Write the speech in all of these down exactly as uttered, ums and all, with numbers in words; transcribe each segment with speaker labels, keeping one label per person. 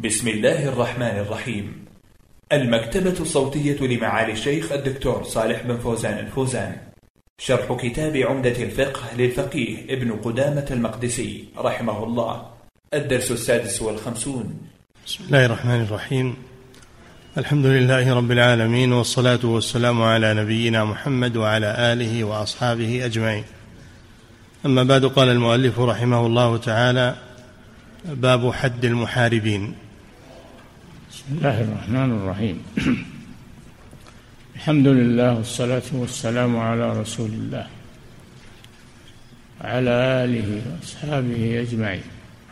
Speaker 1: بسم الله الرحمن الرحيم. المكتبة الصوتية لمعالي الشيخ الدكتور صالح بن فوزان الفوزان. شرح كتاب عمدة الفقه للفقيه ابن قدامة المقدسي رحمه الله. الدرس السادس والخمسون.
Speaker 2: بسم الله الرحمن الرحيم. الحمد لله رب العالمين، والصلاة والسلام على نبينا محمد وعلى آله وأصحابه أجمعين. أما بعد، قال المؤلف رحمه الله تعالى: باب حد المحاربين.
Speaker 3: بسم الله الرحمن الرحيم. الحمد لله والصلاة والسلام على رسول الله وعلى آله وأصحابه أجمعين.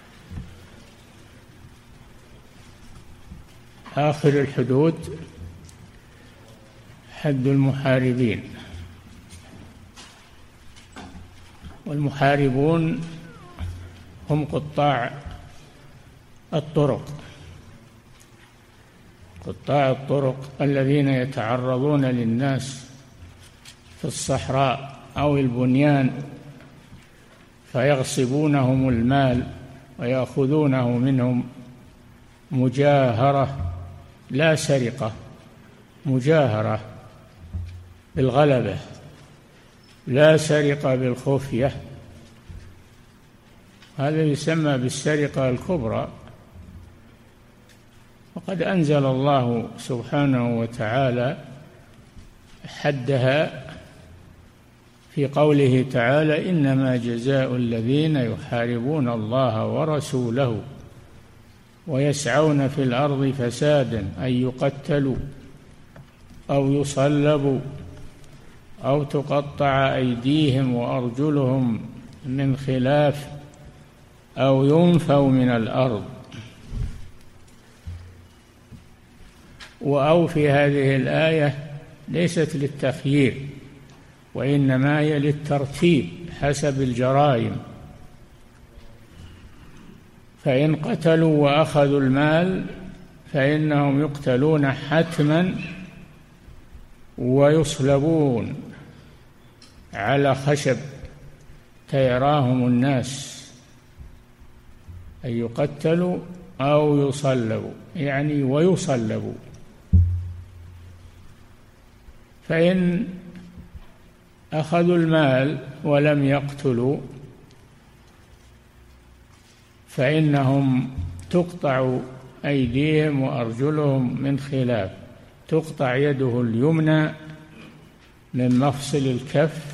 Speaker 3: آخر الحدود حد المحاربين. والمحاربون هم قطاع الطرق قطاع الطرق الذين يتعرضون للناس في الصحراء أو البنيان فيغصبونهم المال ويأخذونه منهم مجاهرة، لا سرقة، مجاهرة بالغلبة، لا سرقة بالخفية. هذا يسمى بالسرقة الكبرى. وقد أنزل الله سبحانه وتعالى حدها في قوله تعالى: إنما جزاء الذين يحاربون الله ورسوله ويسعون في الأرض فسادا أن يقتلوا أو يصلبوا أو تقطع أيديهم وأرجلهم من خلاف أو ينفوا من الأرض. وأو في هذه الآية ليست للتخيير، وإنما هي للترتيب حسب الجرائم. فإن قتلوا وأخذوا المال فإنهم يقتلون حتما ويصلبون على خشب تيراهم الناس، أن يقتلوا أو يصلبوا، يعني ويصلبوا. فإن أخذوا المال ولم يقتلوا فإنهم تقطع أيديهم وأرجلهم من خلاف. تقطع يده اليمنى من مفصل الكف،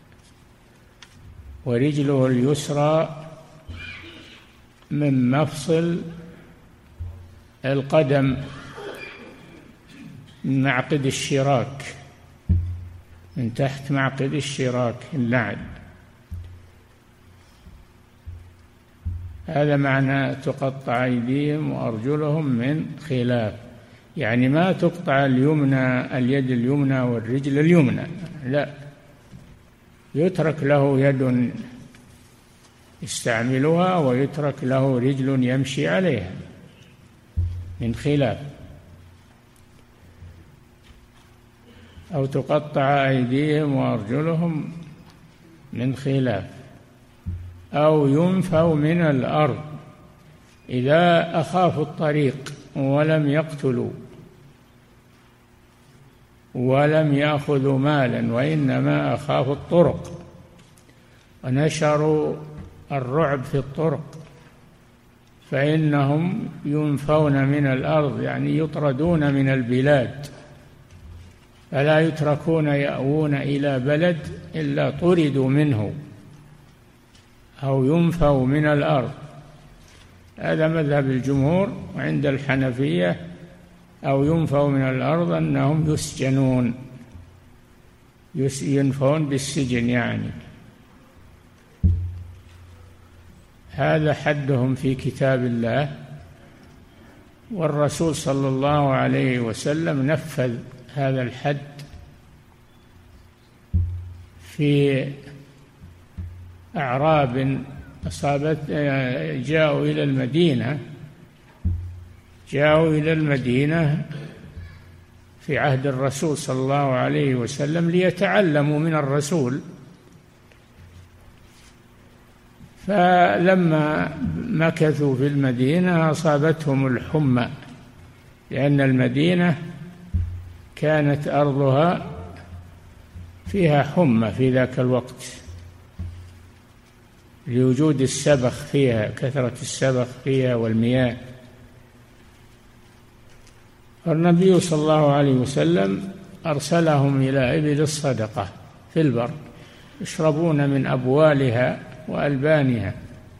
Speaker 3: ورجله اليسرى من مفصل القدم، من معقد الشراك، من تحت معقد الشراك النعل. هذا معنى تقطع أيديهم وأرجلهم من خلاف، يعني ما تقطع اليمنى اليد اليمنى والرجل اليمنى، لا، يترك له يد يستعملها ويترك له رجل يمشي عليها من خلاف. أو تقطع أيديهم وأرجلهم من خلاف أو ينفوا من الأرض إذا أخافوا الطريق ولم يقتلوا ولم يأخذوا مالا، وإنما أخافوا الطرق ونشروا الرعب في الطرق، فإنهم ينفون من الأرض، يعني يطردون من البلاد، فلا يتركون يأوون إلى بلد إلا طردوا منه أو ينفوا من الأرض. هذا مذهب الجمهور. وعند الحنفية أو ينفوا من الأرض أنهم يسجنون، ينفون بالسجن يعني. هذا حدهم في كتاب الله، والرسول صلى الله عليه وسلم نفذ هذا الحد في أعراب أصابت جاءوا إلى المدينة جاءوا إلى المدينة في عهد الرسول صلى الله عليه وسلم ليتعلموا من الرسول، فلما مكثوا في المدينة أصابتهم الحمى، لأن المدينة كانت أرضها فيها حمى في ذاك الوقت لوجود السبخ فيها، كثرة السبخ فيها والمياه. فالنبي صلى الله عليه وسلم أرسلهم إلى إبل الصدقة في البر يشربون من أبوالها وألبانها،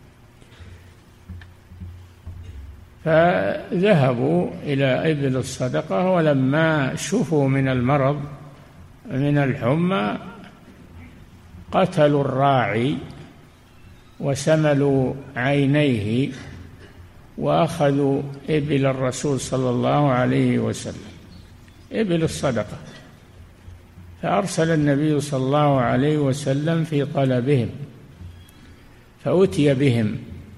Speaker 3: فذهبوا إلى إبل الصدقة، ولما شفوا من المرض من الحمى قتلوا الراعي وسملوا عينيه وأخذوا إبل الرسول صلى الله عليه وسلم، إبل الصدقة. فأرسل النبي صلى الله عليه وسلم في طلبهم، فأتي بهم.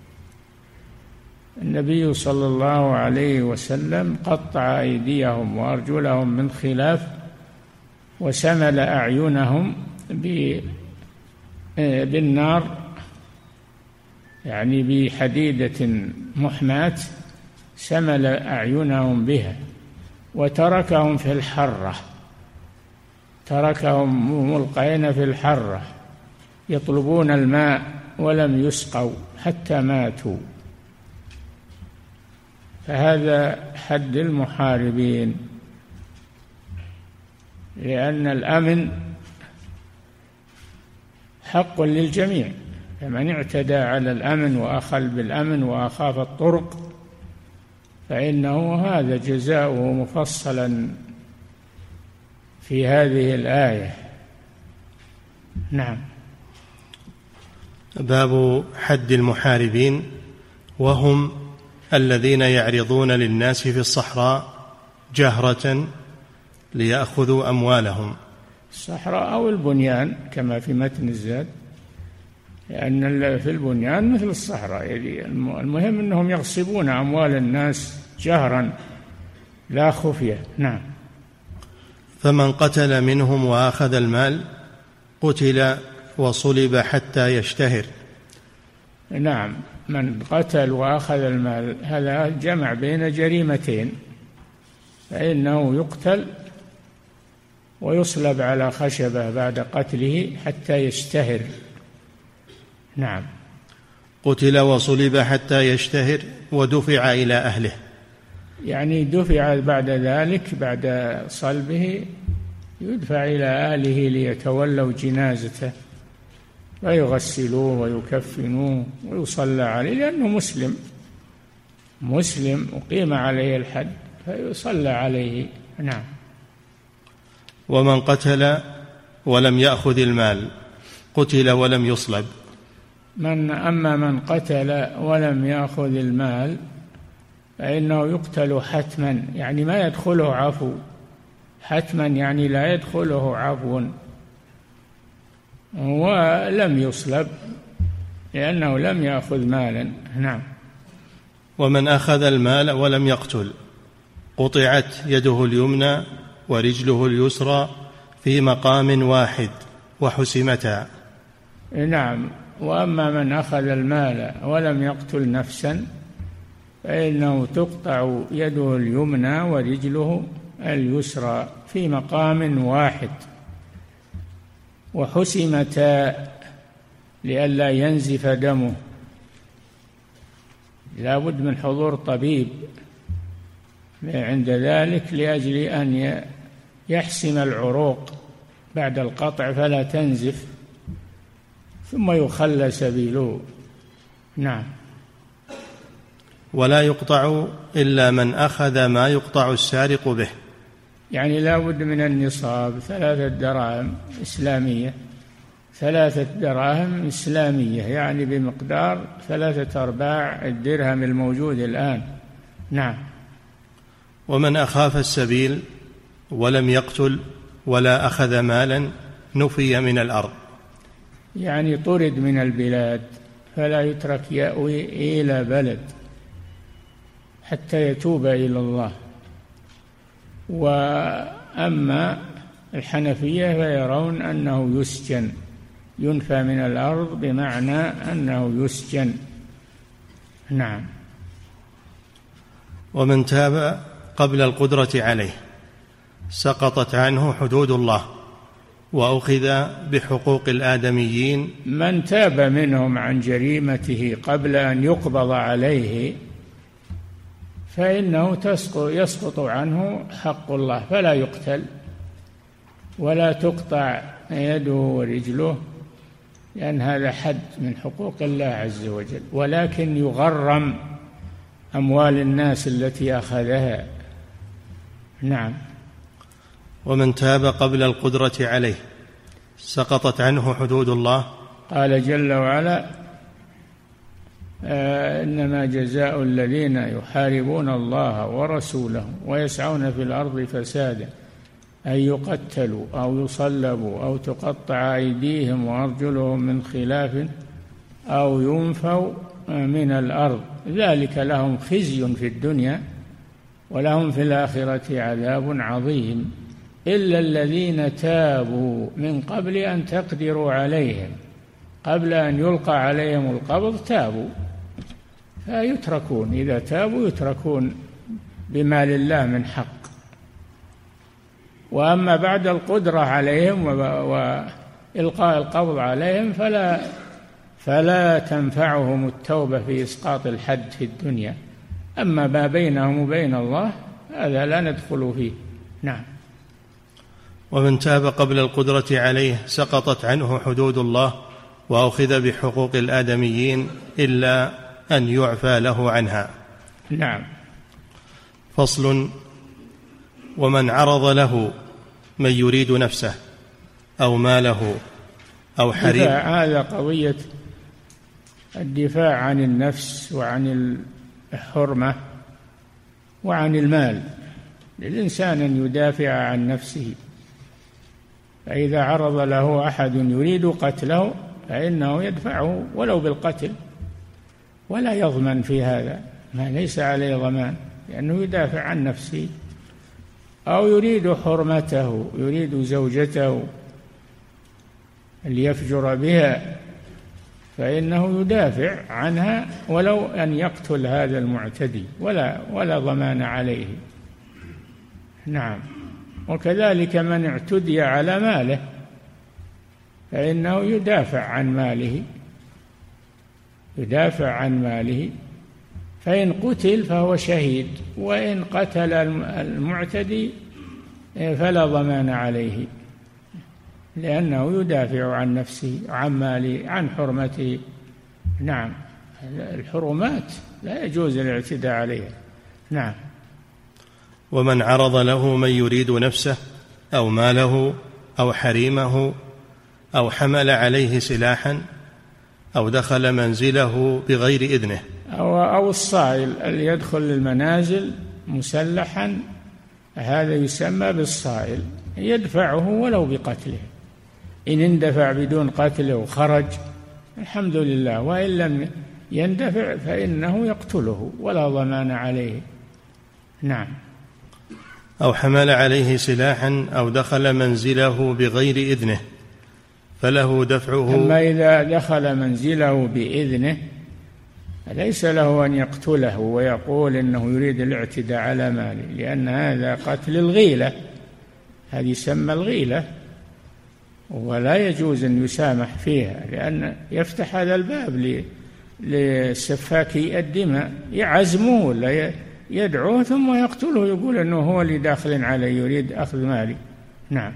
Speaker 3: النبي صلى الله عليه وسلم قطع أيديهم وأرجلهم من خلاف، وسمل أعينهم بالنار، يعني بحديدة محماة، سمل أعينهم بها، وتركهم في الحرة، تركهم ملقين في الحرة يطلبون الماء ولم يسقوا حتى ماتوا. فهذا حد المحاربين، لأن الأمن حق للجميع، فمن اعتدى على الأمن وأخل بالأمن وأخاف الطرق فإنه هذا جزاؤه مفصلا في هذه الآية. نعم.
Speaker 2: باب حد المحاربين، وهم الذين يعرضون للناس في الصحراء جهرة ليأخذوا أموالهم.
Speaker 3: الصحراء أو البنيان كما في متن الزاد، لأن في البنيان مثل الصحراء، المهم أنهم يغصبون أموال الناس جهرا لا خفية. نعم.
Speaker 2: فمن قتل منهم وأخذ المال قتل وصلب حتى يشتهر.
Speaker 3: نعم، من قتل وأخذ المال هذا جمع بين جريمتين، فإنه يقتل ويصلب على خشبة بعد قتله حتى يشتهر. نعم.
Speaker 2: قتل وصلب حتى يشتهر ودفع إلى أهله،
Speaker 3: يعني دفع بعد ذلك، بعد صلبه يدفع إلى أهله ليتولوا جنازته ويغسلوه ويكفنوه ويصلى عليه، لأنه مسلم مسلم أقيم عليه الحد فيصلى عليه. نعم.
Speaker 2: ومن قتل ولم يأخذ المال قتل ولم يصلب.
Speaker 3: من أما من قتل ولم يأخذ المال فإنه يقتل حتما، يعني ما يدخله عفو، حتما يعني لا يدخله عفو، ولم يصلب لأنه لم يأخذ مالا. نعم.
Speaker 2: ومن أخذ المال ولم يقتل قطعت يده اليمنى ورجله اليسرى في مقام واحد وحسمتا.
Speaker 3: نعم. وأما من أخذ المال ولم يقتل نفسا فإنه تقطع يده اليمنى ورجله اليسرى في مقام واحد وحسمتا لئلا ينزف دمه، لا بد من حضور طبيب عند ذلك لأجل أن يحسم العروق بعد القطع فلا تنزف، ثم يخلى سبيله. نعم.
Speaker 2: ولا يقطع إلا من أخذ ما يقطع السارق به،
Speaker 3: يعني لا بد من النصاب، ثلاثة دراهم إسلامية، ثلاثة دراهم إسلامية يعني بمقدار ثلاثة أرباع الدرهم الموجود الآن. نعم.
Speaker 2: ومن أخاف السبيل ولم يقتل ولا أخذ مالا نفي من الأرض،
Speaker 3: يعني طرد من البلاد فلا يترك يأوي إلى بلد حتى يتوب إلى الله. وأما الحنفية فيرون أنه يسجن ينفى من الأرض بمعنى أنه يسجن. نعم.
Speaker 2: ومن تاب قبل القدرة عليه سقطت عنه حدود الله وأخذ بحقوق الآدميين.
Speaker 3: من تاب منهم عن جريمته قبل أن يقبض عليه فإنه يسقط عنه حق الله، فلا يقتل ولا تقطع يده ورجله، لأن هذا حد من حقوق الله عز وجل، ولكن يغرم أموال الناس التي أخذها. نعم.
Speaker 2: ومن تاب قبل القدرة عليه سقطت عنه حدود الله.
Speaker 3: قال جل وعلا: آه إنما جزاء الذين يحاربون الله ورسوله ويسعون في الأرض فسادا أن يقتلوا أو يصلبوا أو تقطع أيديهم وأرجلهم من خلاف أو ينفوا من الأرض، ذلك لهم خزي في الدنيا ولهم في الآخرة عذاب عظيم، إلا الذين تابوا من قبل أن تقدروا عليهم، قبل أن يلقى عليهم القبض تابوا فيتركون، إذا تابوا يتركون بما لله من حق. وأما بعد القدرة عليهم وإلقاء القبض عليهم فلا فلا تنفعهم التوبة في إسقاط الحد في الدنيا، أما ما بينهم وبين الله هذا لا ندخل فيه. نعم.
Speaker 2: ومن تاب قبل القدرة عليه سقطت عنه حدود الله وأخذ بحقوق الآدميين إلا أن يعفى له عنها.
Speaker 3: نعم.
Speaker 2: فصل: ومن عرض له من يريد نفسه أو ماله أو حريم.
Speaker 3: هذا قضية الدفاع عن النفس وعن الحرمة وعن المال، للإنسان أن يدافع عن نفسه، فإذا عرض له أحد يريد قتله فإنه يدفعه ولو بالقتل، ولا يضمن في هذا، ما ليس عليه ضمان، لأنه يدافع عن نفسه. أو يريد حرمته، يريد زوجته ليفجر بها، فإنه يدافع عنها ولو أن يقتل هذا المعتدي، ولا ولا ضمان عليه. نعم. وكذلك من اعتدي على ماله فإنه يدافع عن ماله، يدافع عن ماله، فإن قتل فهو شهيد، وإن قتل المعتدي فلا ضمان عليه، لأنه يدافع عن نفسه عن ماله عن حرمته. نعم. الحرمات لا يجوز الاعتداء عليها. نعم.
Speaker 2: ومن عرض له من يريد نفسه أو ماله أو حريمه أو حمل عليه سلاحا أو دخل منزله بغير إذنه،
Speaker 3: أو, أو الصائل اللي يدخل المنازل مسلحا، هذا يسمى بالصائل، يدفعه ولو بقتله، إن اندفع بدون قتله وخرج الحمد لله، وإن لم يندفع فإنه يقتله ولا ضمان عليه. نعم.
Speaker 2: أو حمل عليه سلاحا أو دخل منزله بغير إذنه فله دفعه.
Speaker 3: أما إذا دخل منزله بإذنه ليس له أن يقتله ويقول إنه يريد الاعتداء على ماله، لأن هذا قتل الغيلة، هذه يسمى الغيلة، ولا يجوز أن يسامح فيها، لأن يفتح هذا الباب لسفاكي الدماء، يعزموه ولا يدعوه ثم يقتله، يقول أنه هو اللي داخل عليه يريد أخذ مالي. نعم.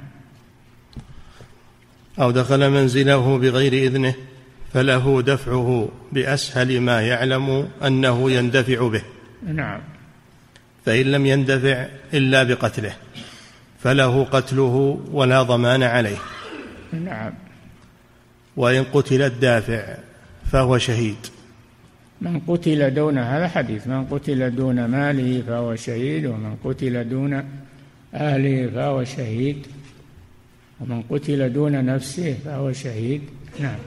Speaker 2: أو دخل منزله بغير إذنه فله دفعه بأسهل ما يعلم أنه يندفع به.
Speaker 3: نعم.
Speaker 2: فإن لم يندفع إلا بقتله فله قتله ولا ضمان عليه.
Speaker 3: نعم.
Speaker 2: وإن قتل الدافع فهو شهيد.
Speaker 3: من قتل دون، هذا حديث، من قتل دون ماله فهو شهيد، ومن قتل دون أهله فهو شهيد، ومن قتل دون نفسه فهو شهيد. نعم.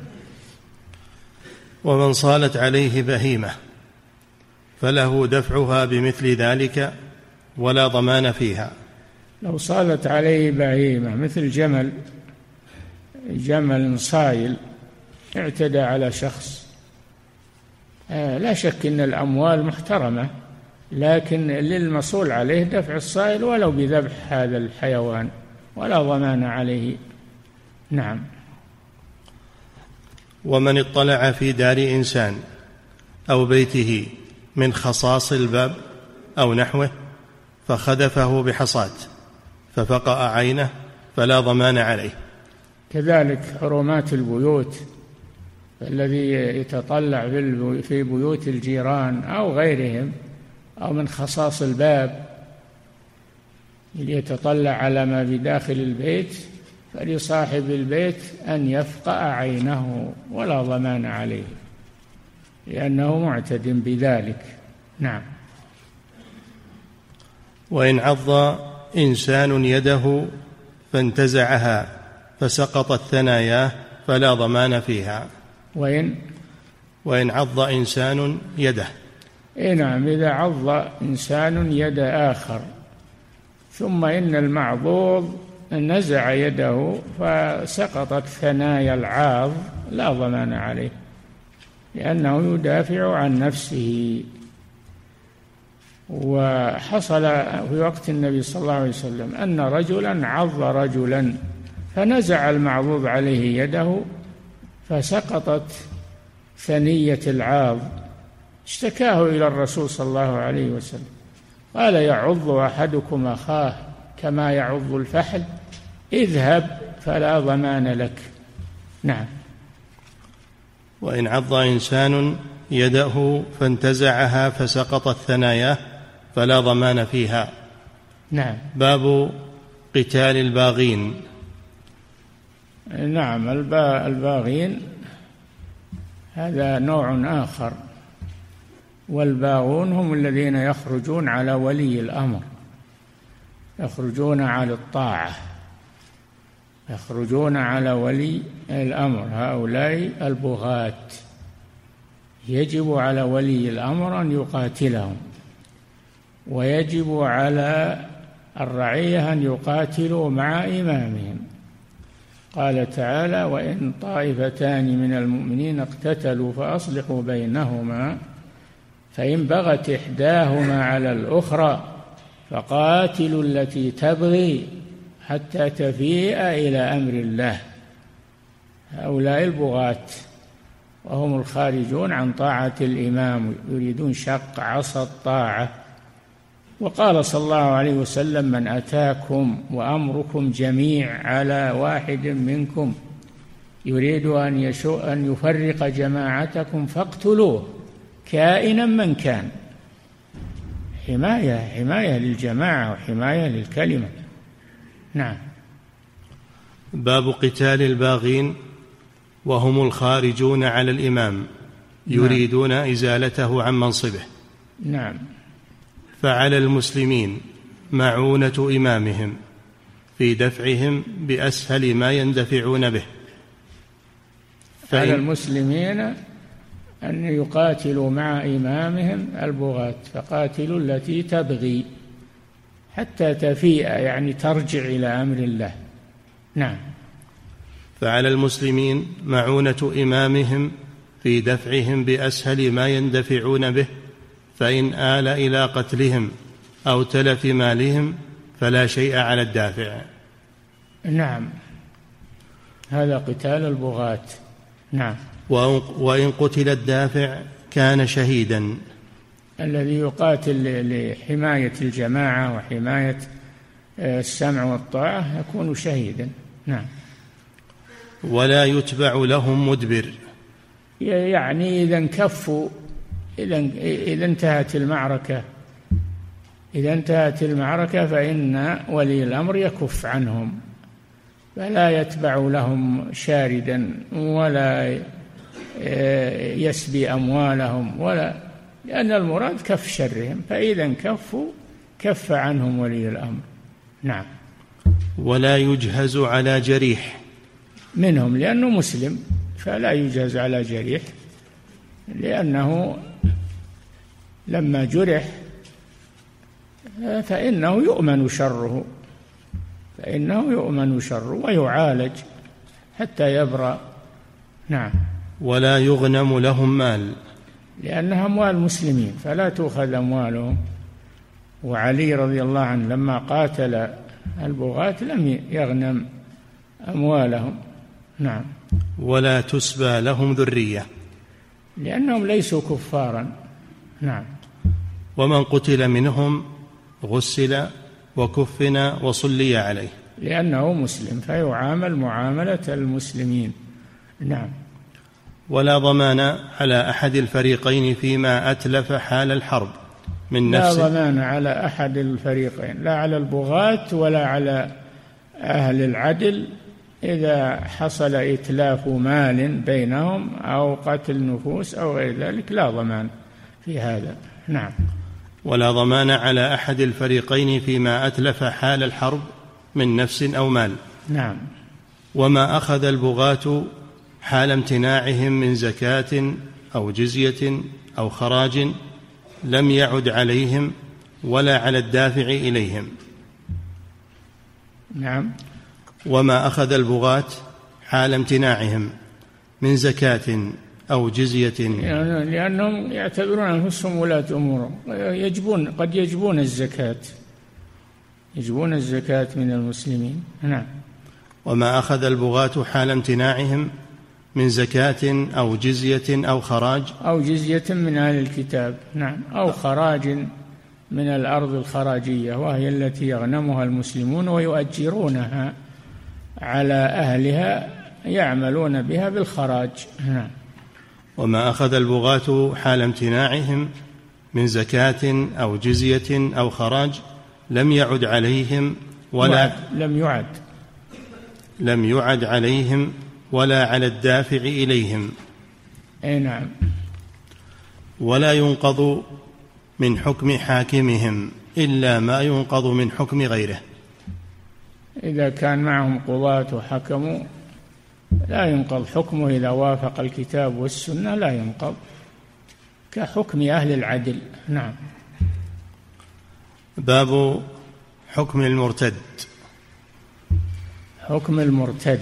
Speaker 2: ومن صالت عليه بهيمة فله دفعها بمثل ذلك ولا ضمان فيها.
Speaker 3: لو صالت عليه بهيمة مثل جمل جمل صايل اعتدى على شخص، لا شك أن الأموال محترمة، لكن للمسؤول عليه دفع الصائل ولو بذبح هذا الحيوان، ولا ضمان عليه. نعم.
Speaker 2: ومن اطلع في دار إنسان أو بيته من خصاص الباب أو نحوه فخذفه بحصاة ففقأ عينه فلا ضمان عليه.
Speaker 3: كذلك حرمات البيوت، الذي يتطلع في بيوت الجيران أو غيرهم أو من خصاص الباب ليتطلع على ما بداخل البيت، فلصاحب البيت أن يفقأ عينه ولا ضمان عليه، لأنه معتد بذلك. نعم.
Speaker 2: وإن عض إنسان يده فانتزعها فسقطت ثناياه فلا ضمان فيها.
Speaker 3: وإن
Speaker 2: وإن عض إنسان يده.
Speaker 3: إيه نعم، إذا عض إنسان يد آخر ثم إن المعضوض نزع يده فسقطت ثنايا العاض لا ضمان عليه، لأنه يدافع عن نفسه. وحصل في وقت النبي صلى الله عليه وسلم أن رجلا عض رجلا فنزع المعضوض عليه يده فسقطت ثنية العاض، اشتكاه إلى الرسول صلى الله عليه وسلم، قال: يعض أحدكم أخاه كما يعض الفحل، اذهب فلا ضمان لك. نعم.
Speaker 2: وإن عض إنسان يده فانتزعها فسقطت ثناياه فلا ضمان فيها.
Speaker 3: نعم.
Speaker 2: باب قتال الباغين.
Speaker 3: نعم، الباغين هذا نوع آخر، والباغون هم الذين يخرجون على ولي الأمر، يخرجون على الطاعة، يخرجون على ولي الأمر، هؤلاء البغاة يجب على ولي الأمر أن يقاتلهم، ويجب على الرعية أن يقاتلوا مع إمامهم. قال تعالى: وإن طائفتان من المؤمنين اقتتلوا فأصلحوا بينهما فإن بغت إحداهما على الأخرى فقاتلوا التي تبغي حتى تفيء إلى أمر الله. هؤلاء البغاة وهم الخارجون عن طاعة الإمام، يريدون شق عصا الطاعة. وقال صلى الله عليه وسلم: من أتاكم وأمركم جميع على واحد منكم يريد أن يشو أن يفرق جماعتكم فاقتلوه كائنا من كان. حماية حماية للجماعة وحماية للكلمة. نعم.
Speaker 2: باب قتال الباغين وهم الخارجون على الإمام يريدون نعم. إزالته عن منصبه.
Speaker 3: نعم.
Speaker 2: فعلى المسلمين معونة إمامهم في دفعهم بأسهل ما يندفعون به.
Speaker 3: على المسلمين أن يقاتلوا مع إمامهم البغاة، فقاتلوا التي تبغي حتى تفيء، يعني ترجع إلى أمر الله. نعم.
Speaker 2: فعلى المسلمين معونة إمامهم في دفعهم بأسهل ما يندفعون به، فإن آل إلى قتلهم أو تلف مالهم فلا شيء على الدافع.
Speaker 3: نعم، هذا قتال البغاة. نعم.
Speaker 2: وإن قتل الدافع كان شهيدا.
Speaker 3: الذي يقاتل لحماية الجماعة وحماية السمع والطاعة يكون شهيدا. نعم.
Speaker 2: ولا يتبع لهم مدبر،
Speaker 3: يعني إذا انكفوا، إذا انتهت المعركة إذا انتهت المعركة فإن ولي الأمر يكف عنهم، فلا يتبع لهم شاردا ولا يسبي أموالهم، ولا لأن المراد كف شرهم، فإذا انكفوا كف عنهم ولي الأمر. نعم.
Speaker 2: ولا يجهز على جريح
Speaker 3: منهم، لأنه مسلم فلا يجهز على جريح، لأنه لما جرح فإنه يؤمن شره فإنه يؤمن شره ويعالج حتى يبرأ. نعم.
Speaker 2: ولا يغنم لهم مال،
Speaker 3: لأنها أموال المسلمين فلا تؤخذ أموالهم. وعلي رضي الله عنه لما قاتل البغاة لم يغنم أموالهم. نعم.
Speaker 2: ولا تسبى لهم ذرية،
Speaker 3: لأنهم ليسوا كفارا. نعم.
Speaker 2: ومن قتل منهم غسل وكفن وصلي عليه،
Speaker 3: لأنه مسلم فيعامل معاملة المسلمين. نعم.
Speaker 2: ولا ضمان على أحد الفريقين فيما أتلف حال الحرب من نفسه.
Speaker 3: لا ضمان على أحد الفريقين، لا على البغاة ولا على أهل العدل، إذا حصل إتلاف مال بينهم أو قتل نفوس أو غير ذلك لا ضمان في هذا. نعم.
Speaker 2: ولا ضمان على أحد الفريقين فيما أتلف حال الحرب من نفس أو مال.
Speaker 3: نعم.
Speaker 2: وما أخذ البغاة حال امتناعهم من زكاة أو جزية أو خراج لم يعد عليهم ولا على الدافع إليهم.
Speaker 3: نعم.
Speaker 2: وما أخذ البغاة حال امتناعهم من زكاة أو جزية،
Speaker 3: لأنهم يعتبرون أنفسهم ولاة أمور، يجبون قد يجبون الزكاة يجبون الزكاة من المسلمين. نعم.
Speaker 2: وما أخذ البغاة حال امتناعهم من زكاة أو جزية أو خراج
Speaker 3: أو جزية من أهل الكتاب. نعم. أو خراج من الأرض الخراجية، وهي التي يغنمها المسلمون ويؤجرونها على أهلها يعملون بها بالخراج. نعم.
Speaker 2: وما أخذ البغاة حال امتناعهم من زكاة أو جزية أو خراج لم يعد عليهم ولا
Speaker 3: لم يعد
Speaker 2: لم يعد عليهم ولا على الدافع إليهم.
Speaker 3: أي نعم.
Speaker 2: ولا ينقض من حكم حاكمهم إلا ما ينقض من حكم غيره.
Speaker 3: إذا كان معهم قضاة وحكموا لا ينقض حكمه، إذا وافق الكتاب والسنة لا ينقض، كحكم أهل العدل. نعم.
Speaker 2: باب حكم المرتد.
Speaker 3: حكم المرتد،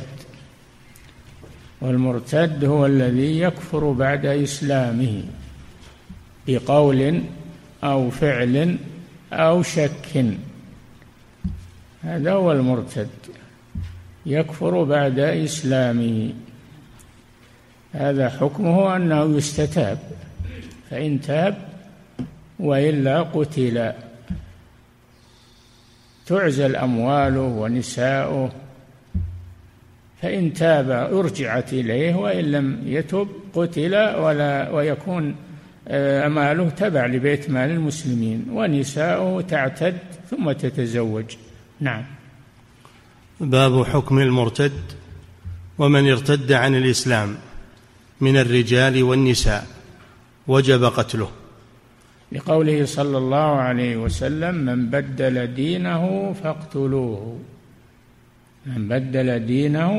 Speaker 3: والمرتد هو الذي يكفر بعد إسلامه بقول أو فعل أو شك، هذا هو المرتد، يكفر بعد إسلامه. هذا حكمه أنه يستتاب، فإن تاب وإلا قتل، تعزل أمواله ونساؤه، فإن تاب أرجعت إليه، وإن لم يتب قتل ولا ويكون ماله تبع لبيت مال المسلمين، ونساؤه تعتد ثم تتزوج. نعم.
Speaker 2: باب حكم المرتد ومن ارتد عن الإسلام من الرجال والنساء وجب قتله،
Speaker 3: لقوله صلى الله عليه وسلم: من بدل دينه فاقتلوه، من بدل دينه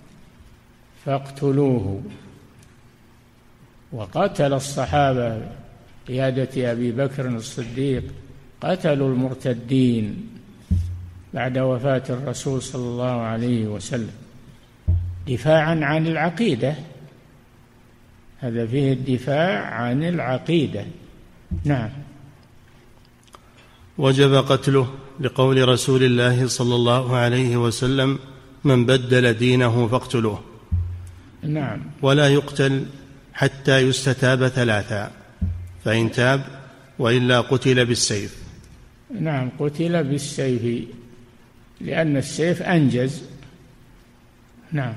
Speaker 3: فاقتلوه. وقتل الصحابة قيادة أبي بكر الصديق، قتلوا المرتدين بعد وفاة الرسول صلى الله عليه وسلم دفاعا عن العقيدة، هذا فيه الدفاع عن العقيدة. نعم.
Speaker 2: وجب قتله لقول رسول الله صلى الله عليه وسلم: من بدل دينه فاقتلوه.
Speaker 3: نعم.
Speaker 2: ولا يقتل حتى يستتاب ثلاثا، فإن تاب وإلا قتل بالسيف.
Speaker 3: نعم، قتل بالسيف لأن السيف أنجز. نعم.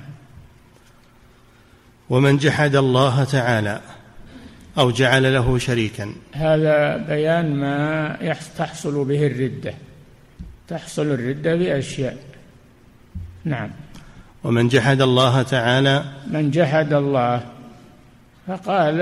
Speaker 2: ومن جحد الله تعالى أو جعل له شريكا،
Speaker 3: هذا بيان ما تحصل به الردة، تحصل الردة بأشياء. نعم.
Speaker 2: ومن جحد الله تعالى،
Speaker 3: من جحد الله فقال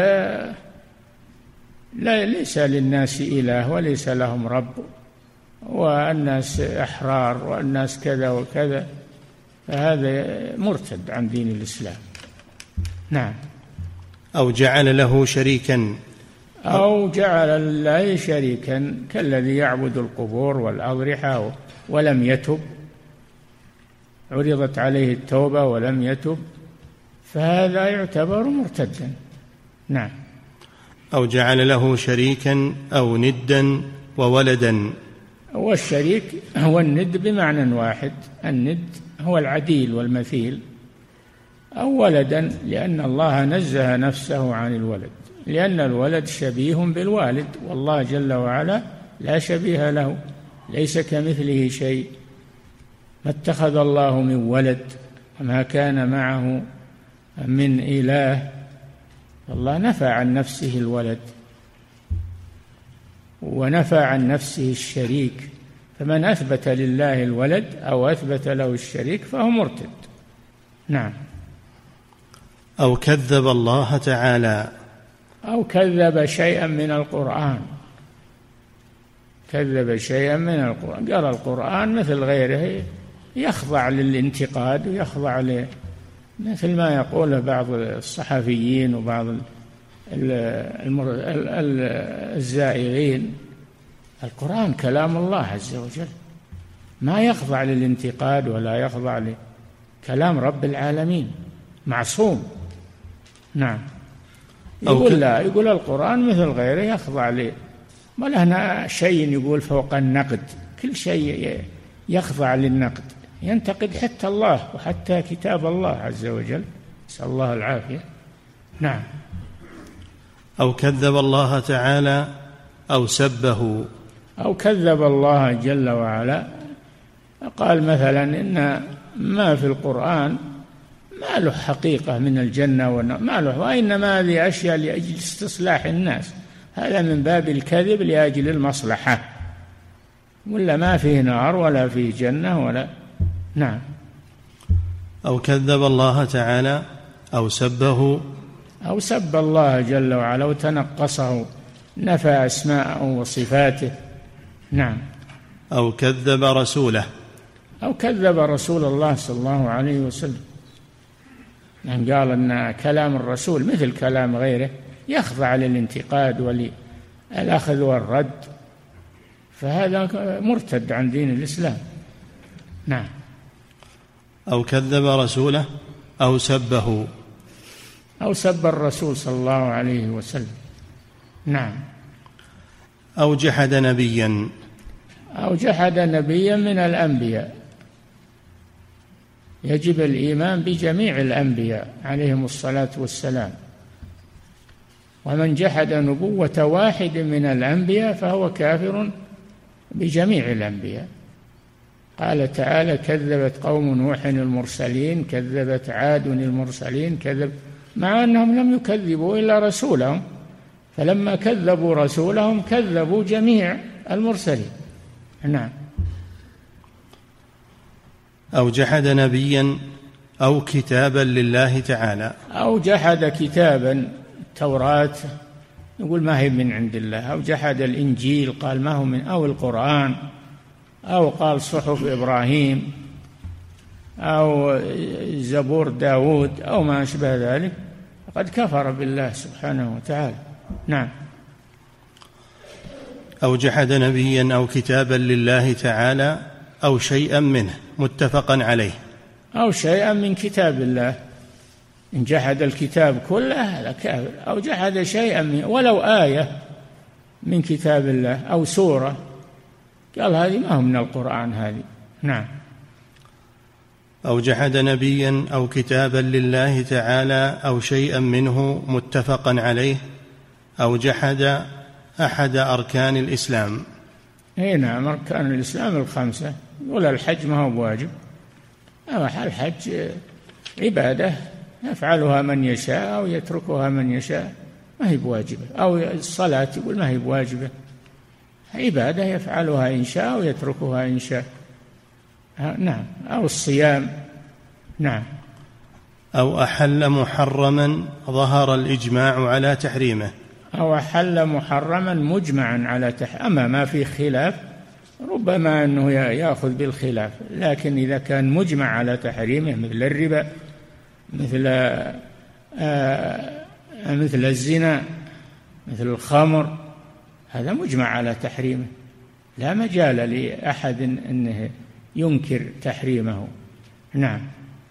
Speaker 3: لا ليس للناس إله وليس لهم رب، والناس أحرار والناس كذا وكذا، فهذا مرتد عن دين الإسلام. نعم.
Speaker 2: أو جعل له شريكا،
Speaker 3: أو جعل الله شريكا كالذي يعبد القبور والأضرحة ولم يتب، عرضت عليه التوبة ولم يتب فهذا يعتبر مرتدا. نعم.
Speaker 2: أو جعل له شريكا أو ندا وولدا.
Speaker 3: والشريك هو الند بمعنى واحد، الند هو العديل والمثيل، أو ولدا لأن الله نزه نفسه عن الولد، لأن الولد شبيه بالوالد، والله جل وعلا لا شبيه له، ليس كمثله شيء. ما اتخذ الله من ولد وما كان معه من إله، الله نفى عن نفسه الولد ونفى عن نفسه الشريك، فمن أثبت لله الولد أو أثبت له الشريك فهو مرتد. نعم.
Speaker 2: أو كذب الله تعالى.
Speaker 3: أو كذب شيئا من القرآن، كذب شيئا من القرآن، قرأ القرآن مثل غيره يخضع للانتقاد ويخضع ل مثل ما يقوله بعض الصحفيين وبعض الزائغين. القرآن كلام الله عز وجل، ما يخضع للانتقاد ولا يخضع لكلام رب العالمين، معصوم. نعم. يقول لا، يقول القرآن مثل غيره يخضع له، ما له شيء يقول فوق النقد، كل شيء يخضع للنقد، ينتقد حتى الله وحتى كتاب الله عز وجل، نسأل الله العافية. نعم.
Speaker 2: أو كذب الله تعالى أو سبه.
Speaker 3: أو كذب الله جل وعلا، قال مثلا إن ما في القرآن ما له حقيقة من الجنة والنار، ما له، وإنما هذه أشياء لأجل استصلاح الناس، هذا من باب الكذب لأجل المصلحة، ولا ما فيه نار ولا فيه جنة ولا. نعم.
Speaker 2: أو كذب الله تعالى أو سبه.
Speaker 3: أو سب الله جل وعلا وتنقصه، نفى أسماءه وصفاته. نعم.
Speaker 2: أو كذب رسوله.
Speaker 3: أو كذب رسول الله صلى الله عليه وسلم، يعني قال أن كلام الرسول مثل كلام غيره يخضع للانتقاد وللأخذ والرد، فهذا مرتد عن دين الإسلام. نعم.
Speaker 2: أو كذب رسوله أو سبه.
Speaker 3: أو سب الرسول صلى الله عليه وسلم. نعم.
Speaker 2: أو جحد نبيا.
Speaker 3: أو جحد نبيا من الأنبياء، يجب الإيمان بجميع الأنبياء عليهم الصلاة والسلام، ومن جحد نبوة واحد من الأنبياء فهو كافر بجميع الأنبياء. قال تعالى: كذبت قوم نوح المرسلين، كذبت عاد المرسلين، كذب، مع أنهم لم يكذبوا إلا رسولهم، فلما كذبوا رسولهم كذبوا جميع المرسلين. نعم.
Speaker 2: أو جحد نبيا أو كتابا لله تعالى.
Speaker 3: أو جحد كتابا، التوراة يقول ما هي من عند الله، أو جحد الإنجيل قال ما هو من، أو القرآن، أو قال صحف إبراهيم أو زبور داود أو ما أشبه ذلك، قد كفر بالله سبحانه وتعالى. نعم.
Speaker 2: أو جحد نبيا أو كتابا لله تعالى أو شيئا منه متفقا عليه.
Speaker 3: أو شيئا من كتاب الله، إن جحد الكتاب كله هذا كافر، أو جحد شيئا من ولو آية من كتاب الله أو سورة، قال هذه ما هو من القرآن هذه. نعم.
Speaker 2: أو جحد نبيا أو كتابا لله تعالى أو شيئا منه متفقا عليه، أو جحد أحد أركان الإسلام.
Speaker 3: اي نعم، أركان الإسلام الخمسة، ولا الحج ما هو بواجب، أما الحج عبادة يفعلها من يشاء أو يتركها من يشاء، ما هي بواجبة. أو الصلاة يقول ما هي بواجبة، عبادة يفعلها إن شاء ويتركها إن شاء. نعم. أو الصيام. نعم.
Speaker 2: أو أحل محرما ظهر الإجماع على تحريمه.
Speaker 3: أو أحل محرما مجمعا على تحريمه، أما ما في خلاف ربما أنه يأخذ بالخلاف، لكن إذا كان مجمع على تحريمه مثل الربا، مثل آه مثل الزنا، مثل الخمر، هذا مجمع على تحريمه، لا مجال لأحد أنه ينكر تحريمه. نعم.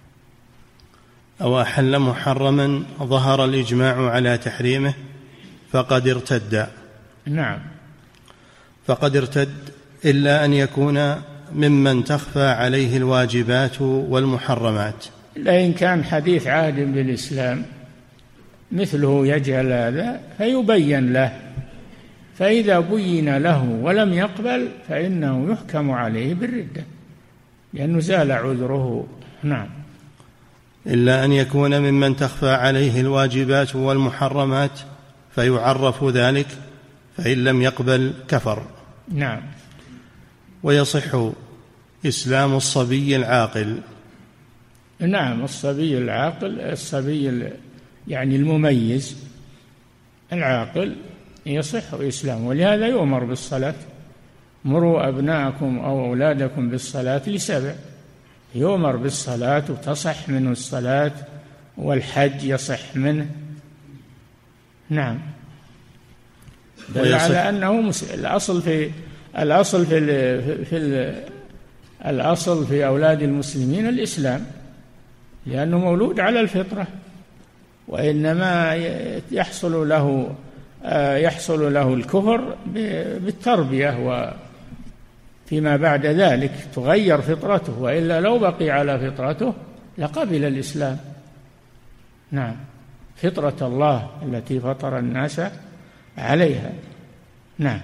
Speaker 2: أو أحل محرما ظهر الإجماع على تحريمه فقد ارتد.
Speaker 3: نعم.
Speaker 2: فقد ارتد إلا أن يكون ممن تخفى عليه الواجبات والمحرمات،
Speaker 3: لئن كان حديث عهد بالإسلام مثله يجهل هذا فيبين له، فإذا بين له ولم يقبل فإنه يحكم عليه بالردة لأنه زال عذره. نعم.
Speaker 2: إلا أن يكون ممن تخفى عليه الواجبات والمحرمات فيعرف ذلك، فإن لم يقبل كفر.
Speaker 3: نعم.
Speaker 2: ويصح إسلام الصبي العاقل.
Speaker 3: نعم. الصبي العاقل، الصبي يعني المميز العاقل يصح إسلامه، ولهذا يؤمر بالصلاة. مروا أبناءكم أو أولادكم بالصلاة لسبع، يؤمر بالصلاة وتصح منه الصلاة، والحج يصح منه. نعم. دل على أنه مسلم. الأصل في الأصل في ال في ال الأصل في أولاد المسلمين الإسلام، لأنه مولود على الفطرة، وإنما يحصل له يحصل له الكفر بالتربية، وفيما بعد ذلك تغير فطرته، وإلا لو بقي على فطرته لقبل الإسلام. نعم. فطرة الله التي فطر الناس عليها. نعم.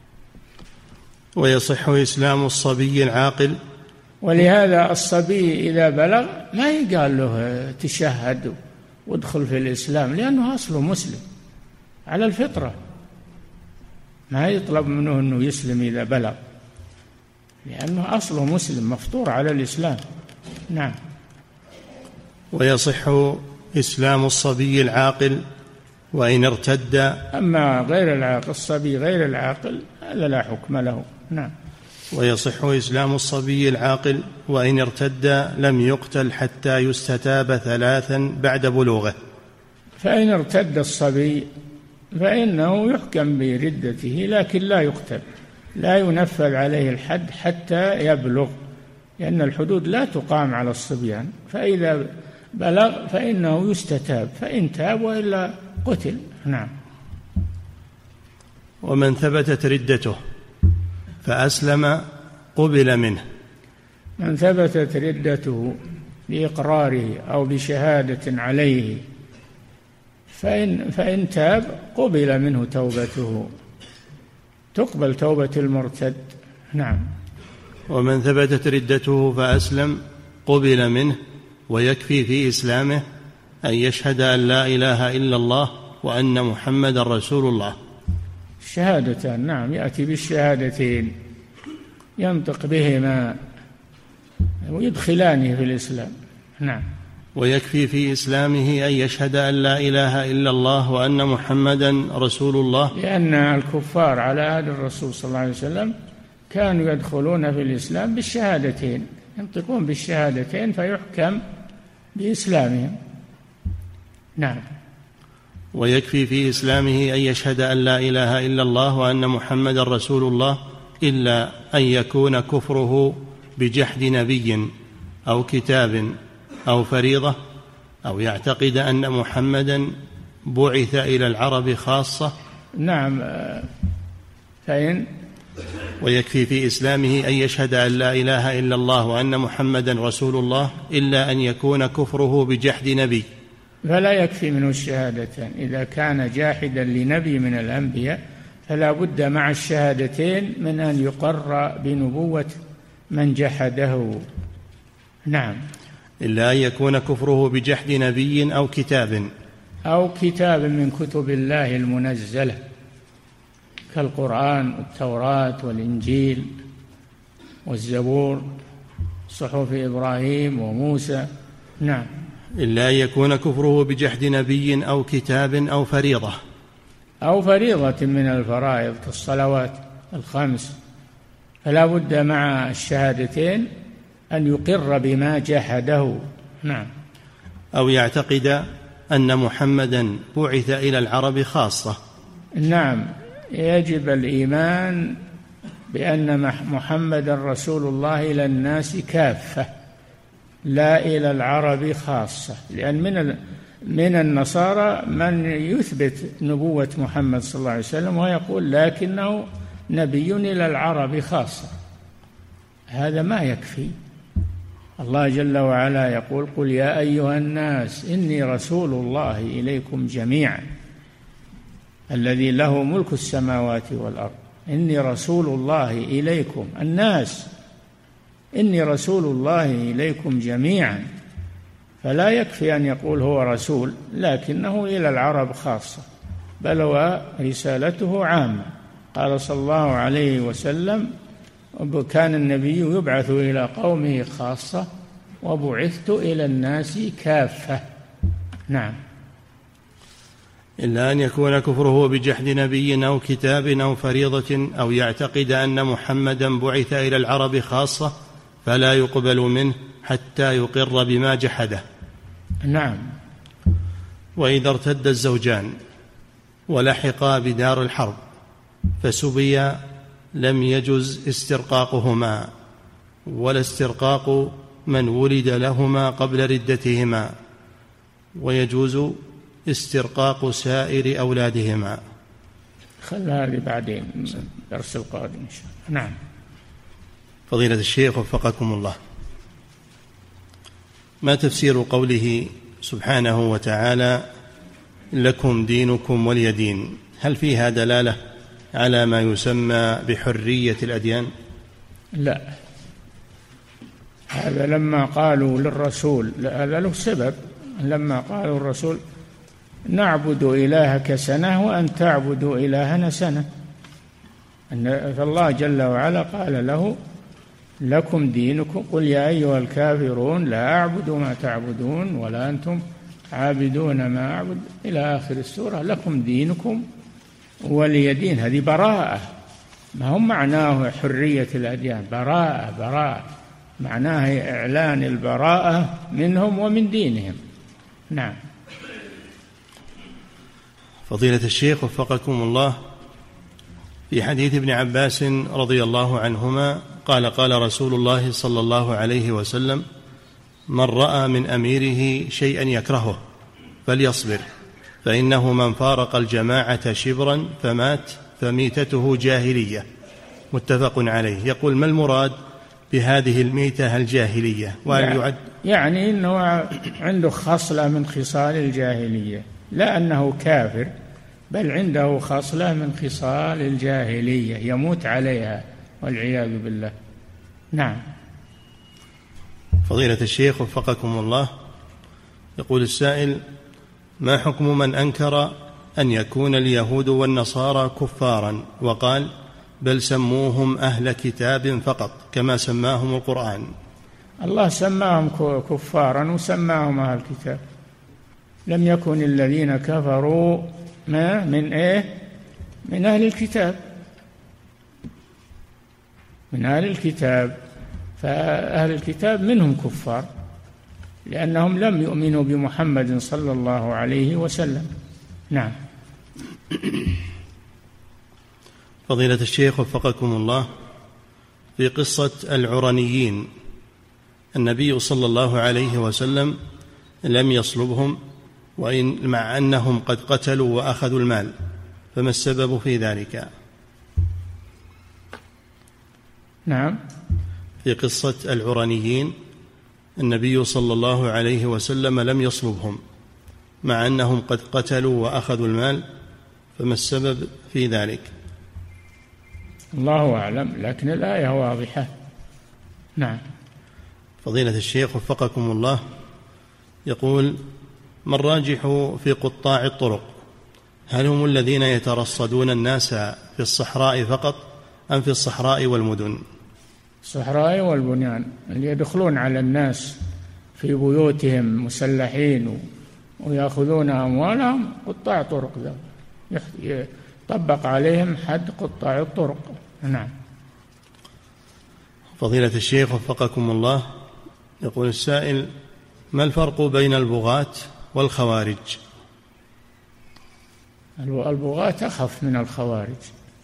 Speaker 2: ويصح إسلام الصبي العاقل.
Speaker 3: ولهذا الصبي إذا بلغ ما يقال له تشهد وادخل في الإسلام، لأنه أصله مسلم على الفطرة، ما يطلب منه أنه يسلم إذا بلغ، لأنه أصله مسلم مفطور على الإسلام. نعم.
Speaker 2: ويصح إسلام الصبي العاقل وإن ارتد.
Speaker 3: أما غير العاقل، الصبي غير العاقل هذا لا حكم له. نعم.
Speaker 2: ويصح إسلام الصبي العاقل وإن ارتد لم يقتل حتى يستتاب ثلاثا بعد بلوغه.
Speaker 3: فإن ارتد الصبي فإنه يحكم بردته، لكن لا يقتل، لا ينفذ عليه الحد حتى يبلغ، لأن الحدود لا تقام على الصبيان. فإذا بلغ فإنه يستتاب، فإن تاب وإلا قتل. نعم.
Speaker 2: ومن ثبتت ردته فأسلم قبل منه.
Speaker 3: من ثبتت ردته بإقراره أو بشهادة عليه فإن, فإن تاب قبل منه توبته، تقبل توبة المرتد. نعم.
Speaker 2: ومن ثبتت ردته فأسلم قبل منه، ويكفي في إسلامه أن يشهد أن لا إله إلا الله وأن محمد رسول الله.
Speaker 3: الشهادتان. نعم. يأتي بالشهادتين ينطق بهما ويدخلانه في الإسلام. نعم.
Speaker 2: ويكفي في إسلامه أن يشهد أن لا إله إلا الله وأن محمدا رسول الله،
Speaker 3: لأن الكفار على عهد الرسول صلى الله عليه وسلم كانوا يدخلون في الإسلام بالشهادتين، ينطقون بالشهادتين فيحكم بإسلامهم. نعم.
Speaker 2: ويكفي في إسلامه أن يشهد أن لا إله إلا الله وأن محمدا رسول الله، إلا أن يكون كفره بجحد نبي أو كتاب أو فريضة، أو يعتقد أن محمدا بعث إلى العرب خاصة.
Speaker 3: نعم. فإن
Speaker 2: ويكفي في إسلامه أن يشهد أن لا إله إلا الله وأن محمدا رسول الله، إلا أن يكون كفره بجحد نبي.
Speaker 3: فلا يكفي منه الشهادتين، إذا كان جاحدا لنبي من الأنبياء فلا بد مع الشهادتين من أن يقر بنبوة من جحده. نعم.
Speaker 2: إلا أن يكون كفره بجحد نبي أو كتاب
Speaker 3: أو كتاب من كتب الله المنزلة كالقرآن والتوراة والإنجيل والزبور، صحف إبراهيم وموسى. نعم.
Speaker 2: إلا أن يكون كفره بجحد نبي أو كتاب أو فريضة
Speaker 3: أو فريضة من الفرائض كالصلوات الخمس، فلا بد مع الشهادتين أن يقر بما جحده. نعم.
Speaker 2: أو يعتقد أن محمدا بعث إلى العرب خاصة.
Speaker 3: نعم. يجب الإيمان بأن محمدا رسول الله إلى الناس كافة، لا إلى العرب خاصة، لأن من من النصارى من يثبت نبوة محمد صلى الله عليه وسلم ويقول لكنه نبي إلى العرب خاصة. هذا ما يكفي. الله جل وعلا يقول قل يا أيها الناس إني رسول الله إليكم جميعا الذي له ملك السماوات والأرض، إني رسول الله إليكم الناس، إني رسول الله إليكم جميعا. فلا يكفي أن يقول هو رسول لكنه إلى العرب خاصة، بل ورسالته عامة. قال صلى الله عليه وسلم كان النبي يبعث إلى قومه خاصة وبعثت إلى الناس كافة. نعم.
Speaker 2: إلا أن يكون كفره بجحد نبي أو كتاب أو فريضة أو يعتقد أن محمدا بعث إلى العرب خاصة فلا يقبل منه حتى يقر بما جحده.
Speaker 3: نعم.
Speaker 2: وإذا ارتد الزوجان ولحقا بدار الحرب فسبيا لم يجز استرقاقهما ولا استرقاق من ولد لهما قبل ردتهما، ويجوز استرقاق سائر أولادهما.
Speaker 3: خل هذه بعدين درس القادم إن شاء الله. نعم.
Speaker 2: فضيلة الشيخ وفقكم الله، ما تفسير قوله سبحانه وتعالى لكم دينكم ولي دين؟ هل فيها دلالة على ما يسمى بحرية الأديان؟
Speaker 3: لا، هذا لما قالوا للرسول، هذا له سبب، لما قالوا الرسول نعبد إلهك سنة وأن تعبد إلهنا سنة، أن الله جل وعلا قال له لكم دينكم قل يا أيها الكافرون لا أعبد ما تعبدون ولا أنتم عابدون ما أعبد إلى آخر السورة، لكم دينكم ولي دين. هذه براءة، ما هم معناه حرية الأديان، براءة براءة معناه إعلان البراءة منهم ومن دينهم. نعم.
Speaker 2: فضيلة الشيخ وفقكم الله، في حديث ابن عباس رضي الله عنهما قال قال رسول الله صلى الله عليه وسلم من رأى من أميره شيئا يكرهه فليصبر فإنه من فارق الجماعة شبرا فمات فميتته جاهلية. متفق عليه. يقول ما المراد بهذه الميتة الجاهلية؟ وهل يعد
Speaker 3: يعني أنه عنده خصلة من خصال الجاهلية، لا أنه كافر، بل عنده خصلة من خصال الجاهلية يموت عليها والعياذ بالله. نعم.
Speaker 2: فضيلة الشيخ وفقكم الله، يقول السائل ما حكم من أنكر أن يكون اليهود والنصارى كفارا وقال بل سموهم أهل كتاب فقط كما سماهم القرآن؟
Speaker 3: الله سماهم كفارا وسماهم أهل كتاب، لم يكن الذين كفروا ما من إيه من أهل الكتاب، من أهل الكتاب، فأهل الكتاب منهم كفار لأنهم لم يؤمنوا بمحمد صلى الله عليه وسلم. نعم.
Speaker 2: فضيلة الشيخ وفقكم الله، في قصة العرنيين النبي صلى الله عليه وسلم لم يصلبهم وإن مع أنهم قد قتلوا وأخذوا المال، فما السبب في ذلك؟
Speaker 3: نعم.
Speaker 2: في قصة العرنيين النبي صلى الله عليه وسلم لم يصلبهم مع أنهم قد قتلوا وأخذوا المال، فما السبب في ذلك؟
Speaker 3: الله أعلم، لكن الآية واضحة. نعم.
Speaker 2: فضيلة الشيخ وفقكم الله، يقول ما الراجح في قطاع الطرق؟ هل هم الذين يترصدون الناس في الصحراء فقط أم في الصحراء والمدن؟
Speaker 3: الصحراء والبنيان، اللي يدخلون على الناس في بيوتهم مسلحين ويأخذون أموالهم قطاع طرق، يطبق عليهم حد قطاع الطرق. نعم.
Speaker 2: فضيلة الشيخ وفقكم الله، يقول السائل ما الفرق بين البغاة والخوارج؟
Speaker 3: البغاة أخف من الخوارج.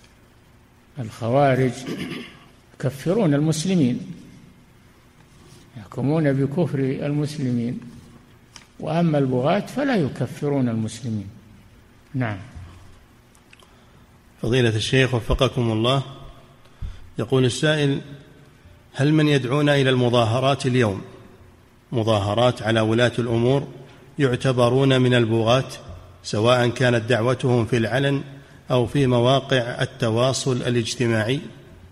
Speaker 3: الخوارج يكفرون المسلمين، يحكمون بكفر المسلمين، وأما البغاة فلا يكفرون المسلمين. نعم.
Speaker 2: فضيلة الشيخ وفقكم الله، يقول السائل: هل من يدعون إلى المظاهرات اليوم مظاهرات على ولاة الأمور يعتبرون من البغاة، سواء كانت دعوتهم في العلن أو في مواقع التواصل الاجتماعي؟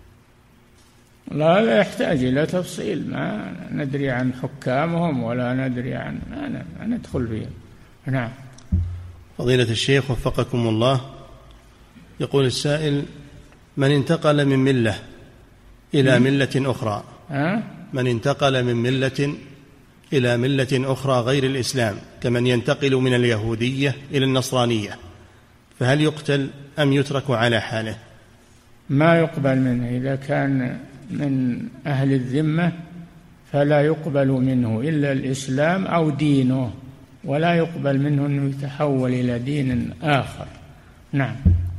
Speaker 3: لا لا يحتاج إلى تفصيل، ما ندري عن حكامهم ولا ندري عن ما ندخل فيهم. نعم.
Speaker 2: فضيلة الشيخ وفقكم الله، يقول السائل: من انتقل من ملة إلى ملة أخرى
Speaker 3: أه؟
Speaker 2: من انتقل من ملة إلى ملة أخرى غير الإسلام، كمن ينتقل من اليهودية إلى النصرانية، فهل يقتل أم يترك على حاله؟
Speaker 3: ما يقبل منه، إذا كان من أهل الذمة فلا يقبل منه إلا الإسلام أو دينه، ولا يقبل منه أنه يتحول إلى دين آخر. نعم.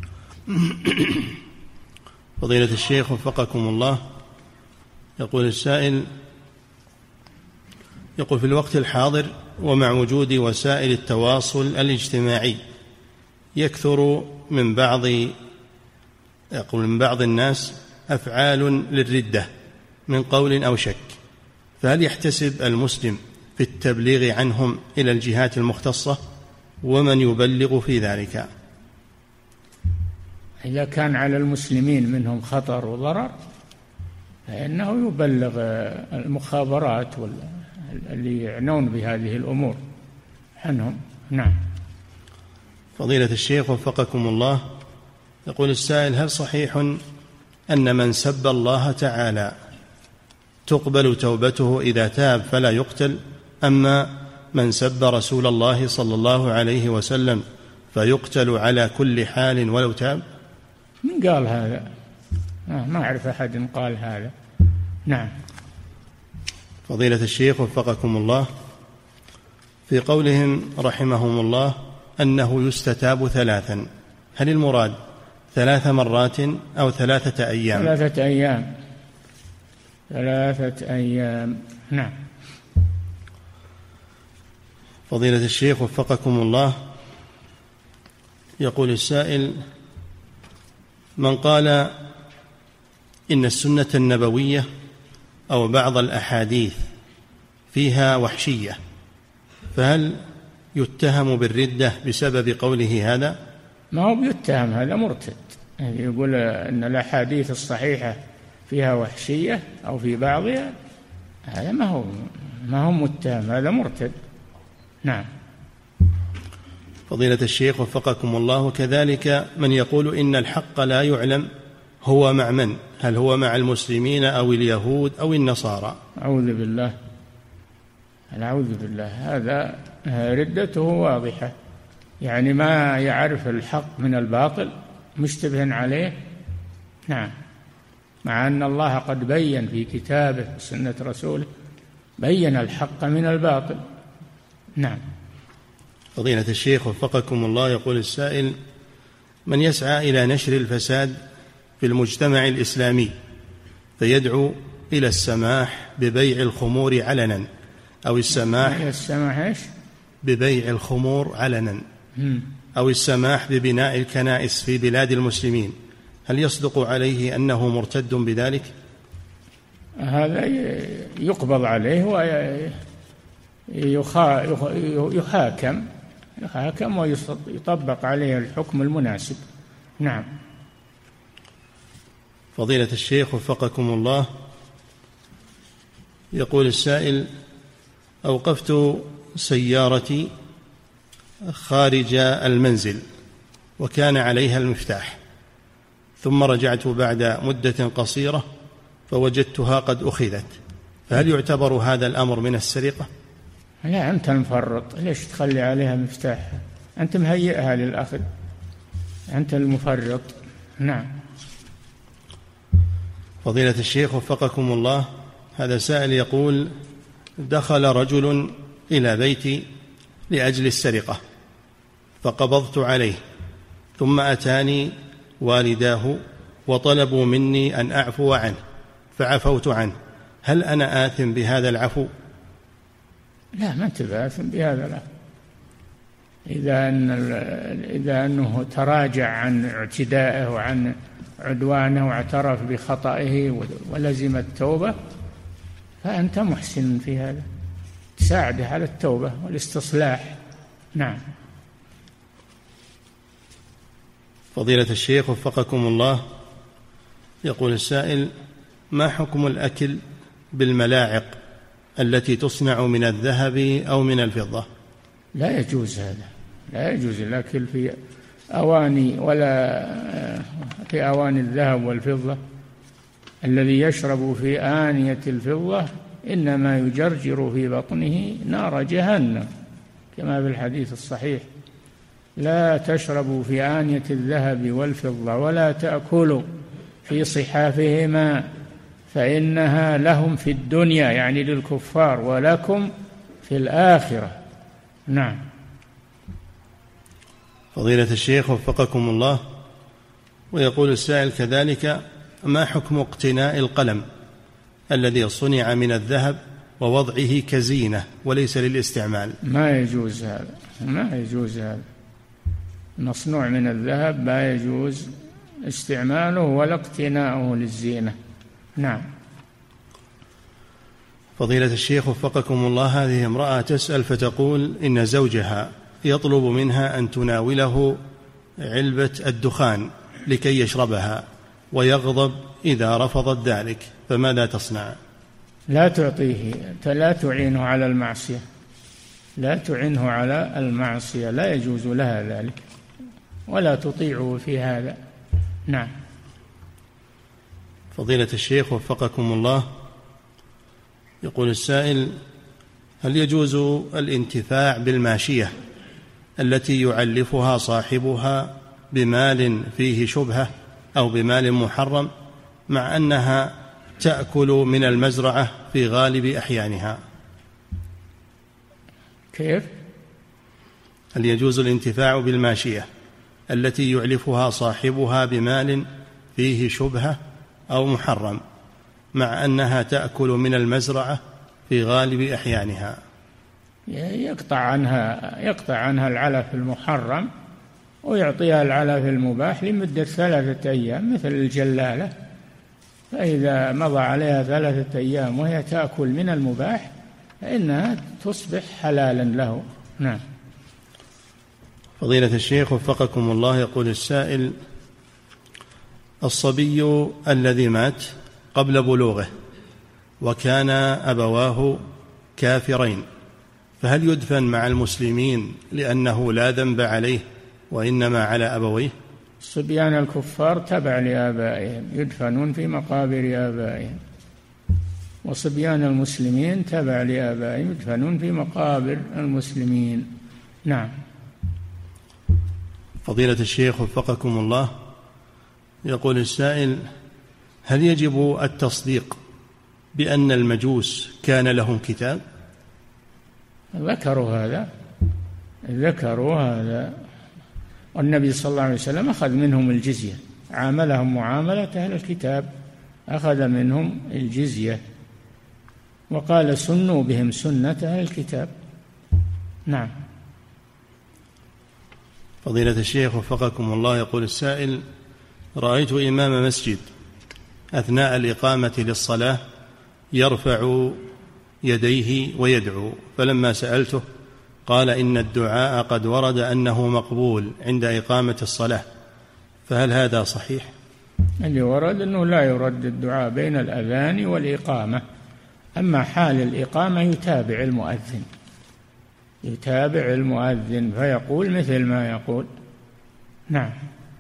Speaker 2: فضيلة الشيخ وفقكم الله، يقول السائل: يقول في الوقت الحاضر ومع وجود وسائل التواصل الاجتماعي يكثر من بعض يقول من بعض الناس أفعال للردة من قول أو شك، فهل يحتسب المسلم في التبليغ عنهم إلى الجهات المختصة، ومن يبلغ في ذلك؟
Speaker 3: إذا كان على المسلمين منهم خطر وضرر فإنه يبلغ المخابرات اللي يعنون بهذه الأمور عنهم. نعم.
Speaker 2: فضيلة الشيخ وفقكم الله، يقول السائل: هل صحيح أن من سب الله تعالى تقبل توبته إذا تاب فلا يقتل، أما من سب رسول الله صلى الله عليه وسلم فيقتل على كل حال ولو تاب؟
Speaker 3: من قال هذا؟ ما أعرف أحد قال هذا. نعم.
Speaker 2: فضيلة الشيخ وفقكم الله، في قولهم رحمهم الله أنه يستتاب ثلاثا، هل المراد ثلاث مرات أو ثلاثة أيام؟
Speaker 3: ثلاثة أيام. ثلاثة أيام. نعم.
Speaker 2: فضيلة الشيخ وفقكم الله، يقول السائل: من قال إن السنة النبوية أو بعض الأحاديث فيها وحشية، فهل يتهم بالردة بسبب قوله هذا؟
Speaker 3: ما هو بيتهم، هذا مرتد. يقول أن الأحاديث الصحيحة فيها وحشية أو في بعضها، هذا ما هو ما هو متهم، هذا مرتد. نعم.
Speaker 2: فضيلة الشيخ وفقكم الله، كذلك من يقول إن الحق لا يعلم هو مع من، هل هو مع المسلمين أو اليهود أو النصارى؟
Speaker 3: أعوذ بالله، أعوذ بالله، هذا ردته واضحة، يعني ما يعرف الحق من الباطل، مشتبه عليه. نعم. مع أن الله قد بين في كتابه وسنة رسوله، بين الحق من الباطل. نعم.
Speaker 2: فضيلة الشيخ وفقكم الله، يقول السائل: من يسعى إلى نشر الفساد في المجتمع الإسلامي فيدعو إلى السماح ببيع الخمور علنا، أو السماح
Speaker 3: السماح إيش؟
Speaker 2: ببيع الخمور علنا، أو السماح ببناء الكنائس في بلاد المسلمين، هل يصدق عليه أنه مرتد بذلك؟
Speaker 3: هذا يقبض عليه ويحاكم يحاكم ويطبق عليه الحكم المناسب. نعم.
Speaker 2: فضيلة الشيخ وفقكم الله، يقول السائل: أوقفت سيارتي خارج المنزل وكان عليها المفتاح، ثم رجعت بعد مدة قصيرة فوجدتها قد أخذت، فهل يعتبر هذا الأمر من السرقة؟
Speaker 3: لا، أنت المفرط، ليش تخلي عليها مفتاح؟ أنت مهيئها للأخذ، أنت المفرط. نعم.
Speaker 2: فضيلة الشيخ وفقكم الله، هذا سائل يقول: دخل رجل إلى بيتي لأجل السرقة فقبضت عليه، ثم أتاني والداه وطلبوا مني أن أعفو عنه فعفوت عنه، هل أنا آثم بهذا العفو؟
Speaker 3: لا، ما أنت بآثم بهذا العفو إذا أن إذا أنه تراجع عن اعتدائه وعن عدوانه واعترف بخطئه ولزم التوبة، فأنت محسن في هذا، تساعده على التوبة والاستصلاح. نعم.
Speaker 2: فضيلة الشيخ وفقكم الله، يقول السائل: ما حكم الأكل بالملاعق التي تصنع من الذهب أو من الفضة؟
Speaker 3: لا يجوز هذا، لا يجوز الأكل في أواني ولا في أواني الذهب والفضة. الذي يشرب في آنية الفضة إنما يجرجر في بطنه نار جهنم، كما في الحديث الصحيح: لا تشربوا في آنية الذهب والفضة ولا تأكلوا في صحافهما فإنها لهم في الدنيا، يعني للكفار، ولكم في الآخرة. نعم.
Speaker 2: فضيلة الشيخ وفقكم الله، ويقول السائل كذلك: ما حكم اقتناء القلم الذي صنع من الذهب ووضعه كزينة وليس للاستعمال؟
Speaker 3: ما يجوز هذا، ما يجوز هذا. مصنوع من الذهب لا يجوز استعماله ولا اقتناؤه للزينة. نعم.
Speaker 2: فضيلة الشيخ وفقكم الله، هذه امرأة تسأل فتقول إن زوجها يطلب منها أن تناوله علبة الدخان لكي يشربها ويغضب إذا رفضت ذلك، فماذا تصنع؟
Speaker 3: لا تعطيه، لا تعينه على المعصية، لا تعينه على المعصية، لا يجوز لها ذلك ولا تطيعه في هذا. نعم.
Speaker 2: فضيلة الشيخ وفقكم الله، يقول السائل: هل يجوز الانتفاع بالماشية التي يعلفها صاحبها بمال فيه شبهة أو بمال محرم مع أنها تأكل من المزرعة في غالب أحيانها؟
Speaker 3: كيف؟
Speaker 2: هل يجوز الانتفاع بالماشية التي يعلفها صاحبها بمال فيه شبهة أو محرم مع أنها تأكل من المزرعة في غالب أحيانها؟
Speaker 3: يقطع عنها يقطع عنها العلف المحرم ويعطيها العلف المباح لمدة ثلاثة أيام مثل الجلالة، فإذا مضى عليها ثلاثة أيام وهي تأكل من المباح فإنها تصبح حلالا له. نعم.
Speaker 2: فضيلة الشيخ وفقكم الله، يقول السائل: الصبي الذي مات قبل بلوغه وكان أبواه كافرين، فهل يدفن مع المسلمين لأنه لا ذنب عليه وإنما على أبويه؟
Speaker 3: الصبيان الكفار تبع لآبائهم يدفنون في مقابر آبائهم، وصبيان المسلمين تبع لآبائهم يدفنون في مقابر المسلمين. نعم.
Speaker 2: فضيلة الشيخ وفقكم الله، يقول السائل: هل يجب التصديق بأن المجوس كان لهم كتاب؟
Speaker 3: ذكروا هذا ذكروا هذا والنبي صلى الله عليه وسلم أخذ منهم الجزية، عاملهم معاملة أهل الكتاب، أخذ منهم الجزية وقال: سنوا بهم سنة أهل الكتاب. نعم.
Speaker 2: فضيلة الشيخ وفقكم الله، يقول السائل: رأيت إمام مسجد أثناء الإقامة للصلاة يرفع يديه ويدعو، فلما سألته قال إن الدعاء قد ورد أنه مقبول عند إقامة الصلاة، فهل هذا صحيح؟
Speaker 3: اللي ورد أنه لا يرد الدعاء بين الأذان والإقامة، أما حال الإقامة يتابع المؤذن يتابع المؤذن فيقول مثل ما يقول. نعم.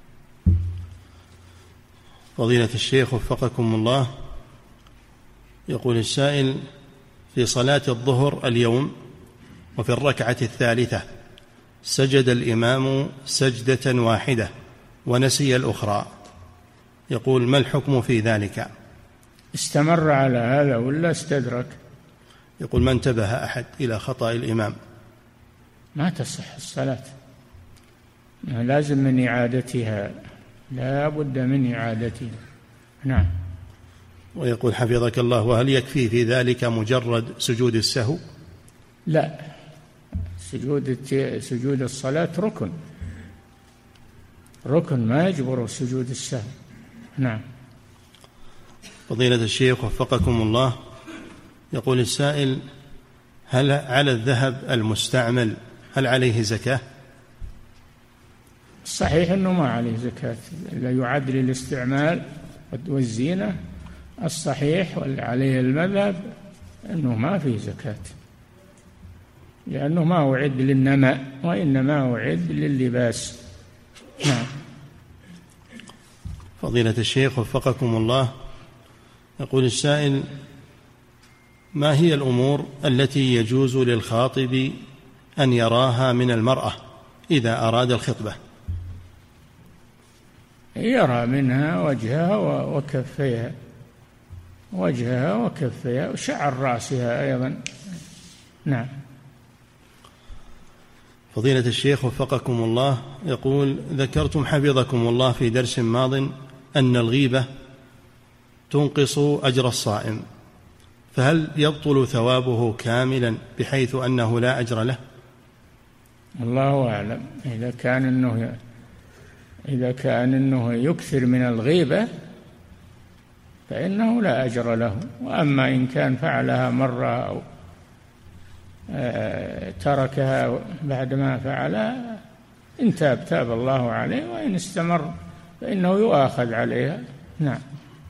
Speaker 2: فضيلة الشيخ وفقكم الله، يقول السائل: في صلاة الظهر اليوم وفي الركعة الثالثة سجد الإمام سجدة واحدة ونسي الأخرى، يقول: ما الحكم في ذلك؟
Speaker 3: استمر على هذا ولا استدرك؟
Speaker 2: يقول: ما انتبه أحد إلى خطأ الإمام.
Speaker 3: ما تصح الصلاة، لازم من إعادتها، لا بد من إعادتها. نعم.
Speaker 2: ويقول حفظك الله: وهل يكفي في ذلك مجرد سجود السهو؟
Speaker 3: لا، سجود سجود الصلاة ركن ركن ما يجبر سجود السهو. نعم.
Speaker 2: فضيلة الشيخ وفقكم الله، يقول السائل: هل على الذهب المستعمل هل عليه زكاة؟
Speaker 3: الصحيح أنه ما عليه زكاة، لا يعد للاستعمال والزينة. الصحيح واللي عليه المذهب أنه ما فيه زكاة، لأنه ما أعد للنماء وإنما أعد لللباس. نعم.
Speaker 2: فضيلة الشيخ وفقكم الله، يقول السائل: ما هي الأمور التي يجوز للخاطب أن يراها من المرأة إذا أراد الخطبة؟
Speaker 3: يرى منها وجهها وكفيها، وجهها وكفيها وشعر رأسها أيضا. نعم.
Speaker 2: فضيلة الشيخ وفقكم الله، يقول: ذكرتم حفظكم الله في درس ماض أن الغيبة تنقص أجر الصائم، فهل يبطل ثوابه كاملا بحيث أنه لا أجر له؟
Speaker 3: الله أعلم. إذا كان أنه إذا كان أنه يكثر من الغيبة فإنه لا أجر له، وأما إن كان فعلها مرة أو تركها بعدما فعلها، إن تاب تاب الله عليه، وإن استمر فإنه يؤاخذ عليها. نعم.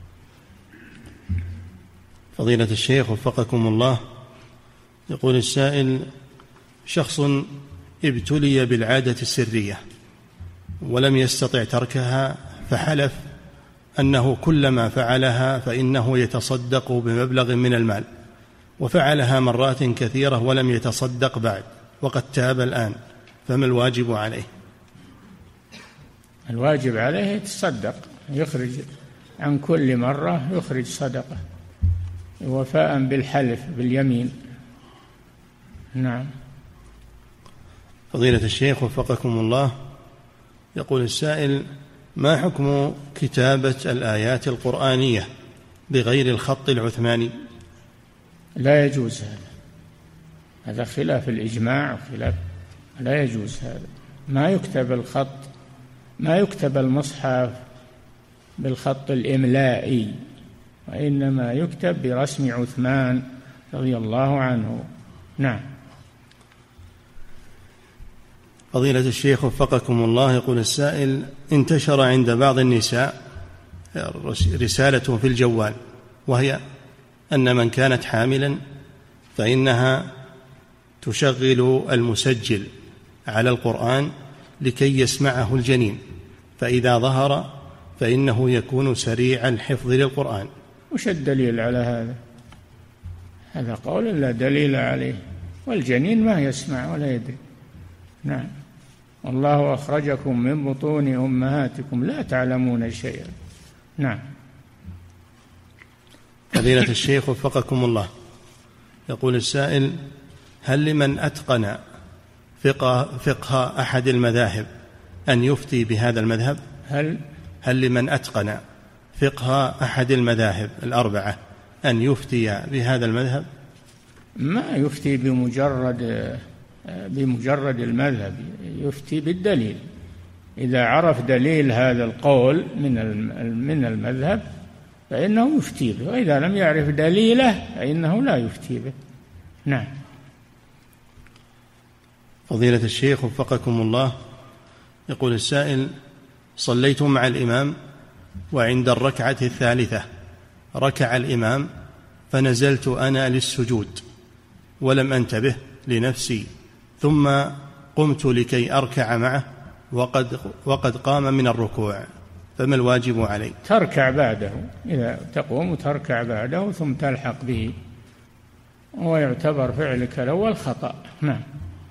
Speaker 2: فضيلة الشيخ وفقكم الله، يقول السائل: شخص ابتلي بالعادة السرية ولم يستطع تركها، فحلف أنه كلما فعلها فإنه يتصدق بمبلغ من المال، وفعلها مرات كثيرة ولم يتصدق بعد وقد تاب الآن، فما الواجب عليه؟
Speaker 3: الواجب عليه يتصدق، يخرج عن كل مرة يخرج صدقة وفاء بالحلف باليمين. نعم.
Speaker 2: فضيلة الشيخ وفقكم الله، يقول السائل: ما حكم كتابة الآيات القرآنية بغير الخط العثماني؟
Speaker 3: لا يجوز هذا، هذا خلاف الإجماع وخلاف، لا يجوز هذا. ما يكتب الخط، ما يكتب المصحف بالخط الإملائي، وإنما يكتب برسم عثمان رضي الله عنه. نعم.
Speaker 2: فضيلة الشيخ وفقكم الله، يقول السائل: انتشر عند بعض النساء رسالة في الجوال، وهي أن من كانت حاملا فإنها تشغل المسجل على القرآن لكي يسمعه الجنين، فإذا ظهر فإنه يكون سريع الحفظ للقرآن.
Speaker 3: وش الدليل على هذا؟ هذا قول لا دليل عليه، والجنين ما يسمع ولا يدري. نعم. والله أخرجكم من بطون أمهاتكم لا تعلمون شيئا. نعم.
Speaker 2: فضيلة الشيخ وفقكم الله، يقول السائل: هل لمن أتقن فقه, فقه أحد المذاهب أن يفتي بهذا المذهب؟
Speaker 3: هل
Speaker 2: هل لمن أتقن فقه أحد المذاهب الأربعة أن يفتي بهذا المذهب؟
Speaker 3: ما يفتي بمجرد بمجرد المذهب، يفتي بالدليل. إذا عرف دليل هذا القول من من المذهب فإنه يفتي به، وإذا لم يعرف دليله فإنه لا يفتي به. نعم.
Speaker 2: فضيلة الشيخ وفقكم الله، يقول السائل: صليت مع الإمام وعند الركعة الثالثة ركع الإمام فنزلت أنا للسجود ولم أنتبه لنفسي، ثم قمت لكي أركع معه وقد, وقد قام من الركوع، فما الواجب علي؟
Speaker 3: تركع بعده، إذا تقوم تركع بعده ثم تلحق به، ويعتبر فعلك الأول خطأ. نعم.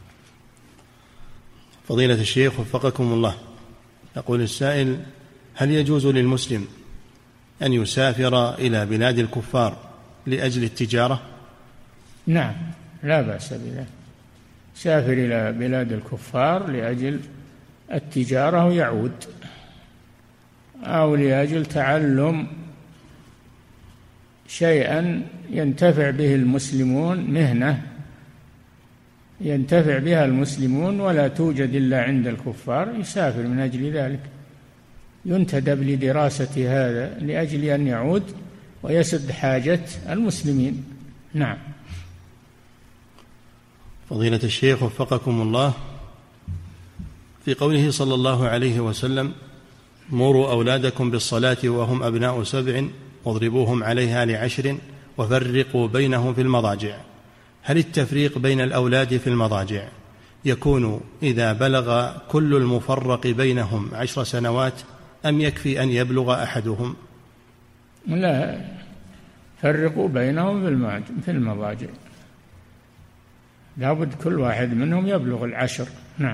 Speaker 2: فضيلة الشيخ وفقكم الله، يقول السائل: هل يجوز للمسلم أن يسافر إلى بلاد الكفار لأجل التجارة؟
Speaker 3: نعم، لا بأس بذلك. سافر إلى بلاد الكفار لأجل التجارة ويعود، أو لأجل تعلم شيئا ينتفع به المسلمون، مهنة ينتفع بها المسلمون ولا توجد إلا عند الكفار، يسافر من أجل ذلك، ينتدب لدراسة هذا لأجل أن يعود ويسد حاجة المسلمين. نعم.
Speaker 2: فضيلة الشيخ وفقكم الله، في قوله صلى الله عليه وسلم: مروا أولادكم بالصلاة وهم أبناء سبع واضربوهم عليها لعشر وفرقوا بينهم في المضاجع، هل التفريق بين الأولاد في المضاجع يكون إذا بلغ كل المفرق بينهم عشر سنوات أم يكفي أن يبلغ أحدهم؟
Speaker 3: لا، فرقوا بينهم في المضاجع، لابد كل واحد منهم يبلغ العشر. نعم.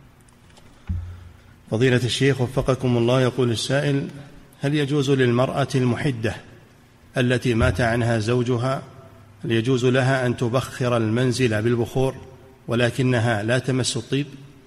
Speaker 2: فضيلة الشيخ وفقكم الله، يقول السائل: هل يجوز للمرأة المحدة التي مات عنها زوجها، هل يجوز لها أن تبخر المنزل بالبخور ولكنها لا تمس الطيب؟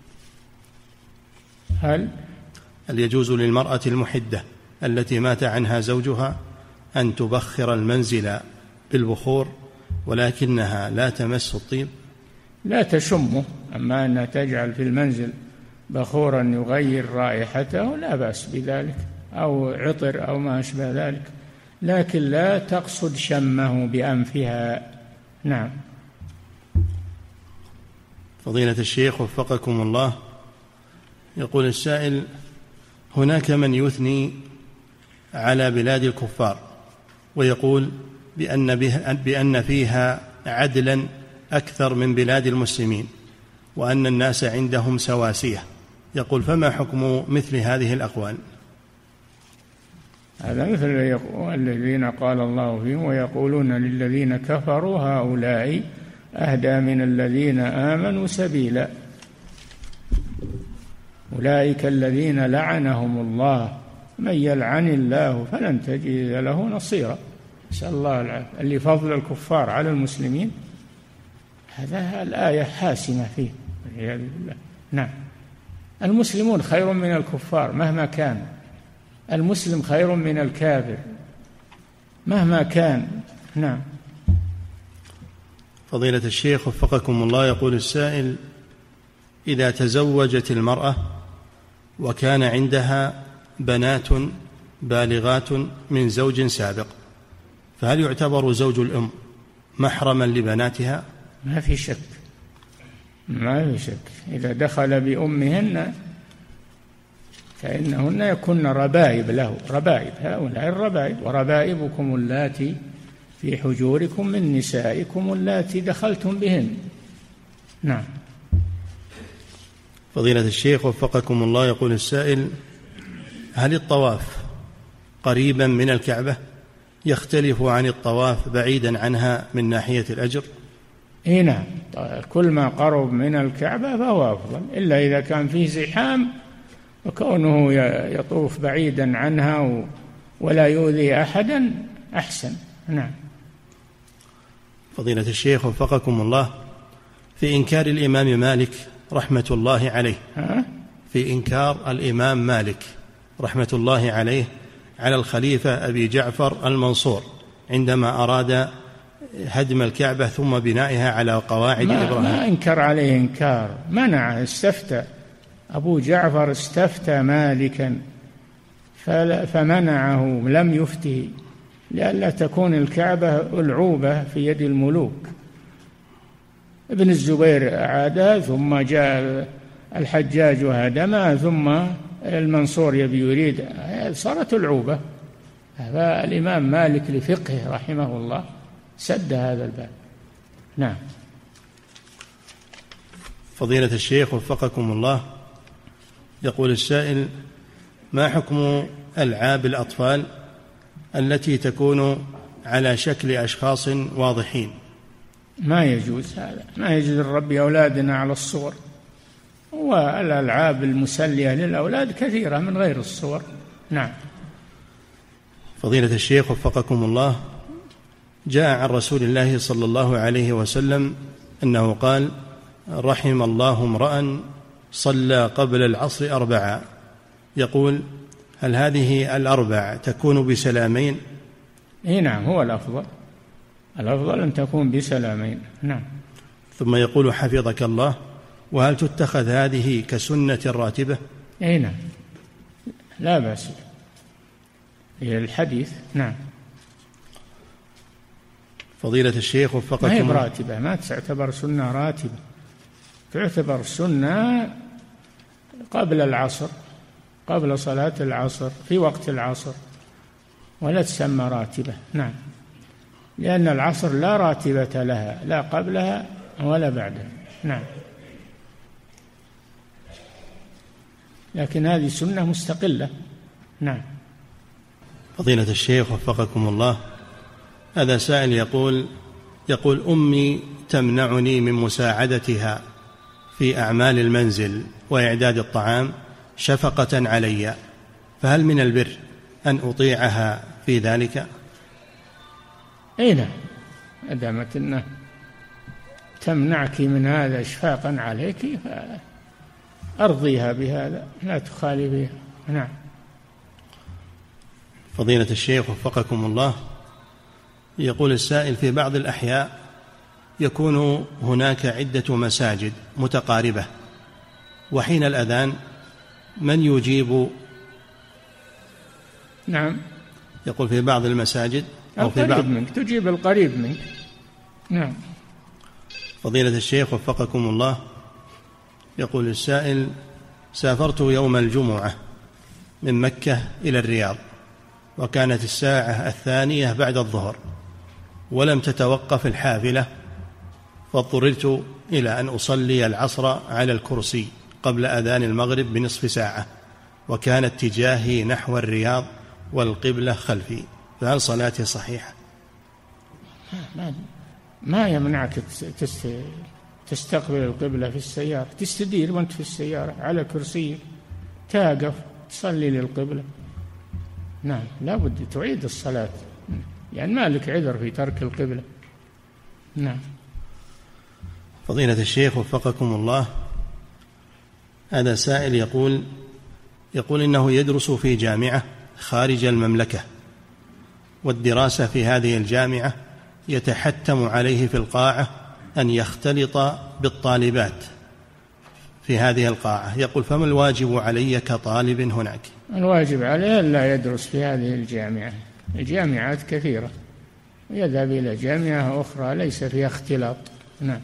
Speaker 3: هل
Speaker 2: هل يجوز للمرأة المحدة التي مات عنها زوجها أن تبخر المنزل بالبخور ولكنها لا تمس الطيب؟
Speaker 3: لا تشمه، أما أنها تجعل في المنزل بخورا يغير رائحته لا بأس بذلك، أو عطر أو ما أشبه ذلك، لكن لا تقصد شمه بأنفها. نعم.
Speaker 2: فضيلة الشيخ وفقكم الله، يقول السائل: هناك من يثني على بلاد الكفار ويقول بأن, بأن فيها عدلا أكثر من بلاد المسلمين وأن الناس عندهم سواسية، يقول فما حكم مثل هذه الأقوال؟
Speaker 3: هذا مثل الذين قال الله فيهم: ويقولون للذين كفروا هؤلاء أهدى من الذين آمنوا سبيلا، أولئك الذين لعنهم الله، من يلعن الله فلن تجد له نصيرا. نسأل الله العافية. اللي فضل الكفار على المسلمين هذا الآية حاسمة فيه والعياذ بالله. نعم. المسلمون خير من الكفار مهما كان، المسلم خير من الكافر مهما كان. نعم.
Speaker 2: فضيلة الشيخ وفقكم الله، يقول السائل: إذا تزوجت المرأة وكان عندها بنات بالغات من زوج سابق، فهل يعتبر زوج الأم محرما لبناتها؟
Speaker 3: ما في شك، ما في شك، إذا دخل بأمهن فإنهن يكن ربائب له، ربائب، هؤلاء الربائب. وربائبكم اللاتي في حجوركم من نسائكم اللاتي دخلتم بهن. نعم.
Speaker 2: فضيلة الشيخ وفقكم الله، يقول السائل: هل الطواف قريبا من الكعبة يختلف عن الطواف بعيدا عنها من ناحية الأجر؟
Speaker 3: إيه نعم، كل ما قرب من الكعبة فهو أفضل، إلا إذا كان فيه زحام، وكونه يطوف بعيدا عنها ولا يؤذي أحدا أحسن. نعم.
Speaker 2: فضيلة الشيخ وفقكم الله، في إنكار الإمام مالك رحمة الله عليه
Speaker 3: ها؟
Speaker 2: في إنكار الإمام مالك رحمة الله عليه على الخليفة أبي جعفر المنصور عندما أراد هدم الكعبة ثم بنائها على قواعد
Speaker 3: ما
Speaker 2: إبراهيم،
Speaker 3: ما انكر عليه إنكار، منع، استفتى أبو جعفر، استفتى مالكا فمنعه، لم يفته، لئلا تكون الكعبة ألعوبة في يد الملوك. ابن الزبير أعادها، ثم جاء الحجاج وهدمها، ثم المنصور يبي يريد، صارت ألعوبة. فالإمام مالك لفقهه رحمه الله سد هذا الباب. نعم.
Speaker 2: فضيلة الشيخ وفقكم الله، يقول السائل: ما حكم ألعاب الأطفال التي تكون على شكل أشخاص واضحين؟
Speaker 3: ما يجوز هذا، ما يجوز نربي أولادنا على الصور، والألعاب المسلية للأولاد كثيرة من غير الصور. نعم.
Speaker 2: فضيلة الشيخ وفقكم الله، جاء عن رسول الله صلى الله عليه وسلم أنه قال: رحم الله امرأ صلى قبل العصر أربعا، يقول: هل هذه الأربع تكون بسلامين
Speaker 3: إيه نعم، هو الأفضل، الأفضل أن تكون بسلامين. نعم.
Speaker 2: ثم يقول حفظك الله: وهل تتخذ هذه كسنة راتبة؟
Speaker 3: أي نعم، لا بأس، هي الحديث. نعم.
Speaker 2: فضيلة الشيخ وفقكم،
Speaker 3: ما هي براتبة، ما تعتبر سنة راتبة، تعتبر سنة قبل العصر، قبل صلاة العصر، في وقت العصر، ولا تسمى راتبة. نعم، لأن العصر لا راتبة لها، لا قبلها ولا بعدها. نعم، لكن هذه سنة مستقلة. نعم.
Speaker 2: فضيلة الشيخ وفقكم الله، هذا سائل يقول يقول أمي تمنعني من مساعدتها في أعمال المنزل وإعداد الطعام شفقة علي، فهل من البر أن أطيعها في ذلك؟
Speaker 3: أي نعم، أدامت أنه تمنعك من هذا إشفاقا عليك فأرضيها بهذا، لا تخالفيها. نعم.
Speaker 2: فضيلة الشيخ وفقكم الله، يقول السائل: في بعض الأحياء يكون هناك عدة مساجد متقاربة، وحين الأذان من يجيب؟
Speaker 3: نعم.
Speaker 2: يقول في بعض المساجد أو في بعض
Speaker 3: منك تجيب القريب منك. نعم.
Speaker 2: فضيلة الشيخ وفقكم الله، يقول السائل: سافرت يوم الجمعة من مكة إلى الرياض، وكانت الساعة الثانية بعد الظهر، ولم تتوقف الحافلة، فاضطررت إلى أن أصلي العصر على الكرسي قبل أذان المغرب بنصف ساعة، وكان اتجاهي نحو الرياض والقبلة خلفي، فهل صلاتي صحيحة؟
Speaker 3: ما, ما يمنعك تستقبل القبلة في السيارة، تستدير وانت في السيارة على كرسي، تقف تصلي للقبلة. نعم، لا بد تعيد الصلاة، يعني ما لك عذر في ترك القبلة. نعم.
Speaker 2: فضيلة الشيخ وفقكم الله، هذا سائل يقول يقول إنه يدرس في جامعة خارج المملكة، والدراسة في هذه الجامعة يتحتم عليه في القاعة أن يختلط بالطالبات في هذه القاعة، يقول: فما الواجب علي كطالب هناك؟
Speaker 3: الواجب عليه لا يدرس في هذه الجامعة، الجامعات كثيرة، يذهب إلى جامعة أخرى ليس فيها اختلاط. نعم.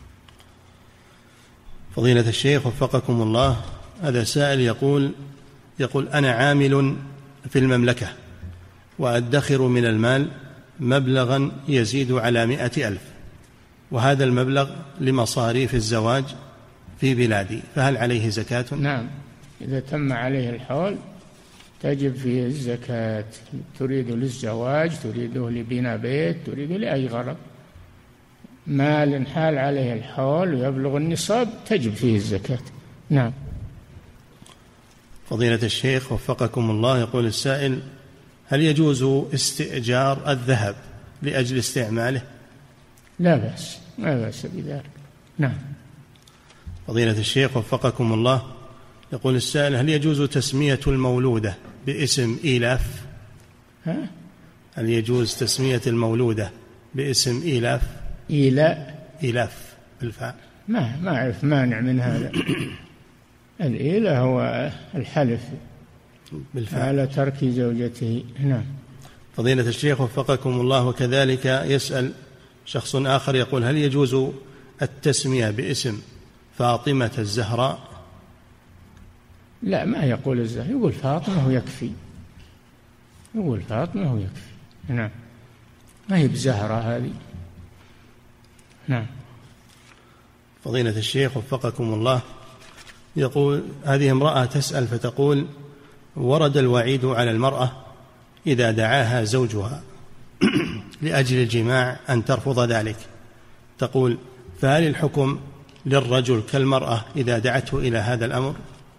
Speaker 2: فضيلة الشيخ وفقكم الله، هذا سائل يقول يقول أنا عامل في المملكة وأدخر من المال مبلغا يزيد على مئة ألف، وهذا المبلغ لمصاريف الزواج في بلادي، فهل عليه زكاة؟
Speaker 3: نعم، إذا تم عليه الحول تجب فيه الزكاة. تريد للزواج، تريده لبناء بيت، تريده لأي غرض، مال حال عليه الحول ويبلغ النصاب تجب فيه الزكاة. نعم.
Speaker 2: فضيلة الشيخ وفقكم الله، يقول السائل: هل يجوز استئجار الذهب لأجل استعماله؟
Speaker 3: لا بأس، لا بأس بذلك. نعم.
Speaker 2: فضيلة الشيخ وفقكم الله، يقول السائل: هل يجوز تسمية المولودة باسم إيلاف؟
Speaker 3: ها؟
Speaker 2: هل يجوز تسمية المولودة باسم إيلاف؟
Speaker 3: إيلاء
Speaker 2: إيلاف بالفاء.
Speaker 3: ما ما أعرف مانع من هذا. الإيلاء هو الحلف بالفعل على ترك زوجته. نعم.
Speaker 2: فضيلة الشيخ وفقكم الله، وكذلك يسأل شخص آخر يقول: هل يجوز التسمية باسم فاطمة الزهراء؟
Speaker 3: لا، ما يقول الزهراء، يقول فاطمة ويكفي، يقول فاطمة ويكفي. نعم، ما هي بزهرة هذه. نعم.
Speaker 2: فضيلة الشيخ وفقكم الله، يقول هذه امرأة تسأل فتقول: ورد الوعيد على المرأة إذا دعاها زوجها لأجل الجماع أن ترفض ذلك، تقول: فهل الحكم للرجل كالمرأة إذا دعته إلى هذا الأمر؟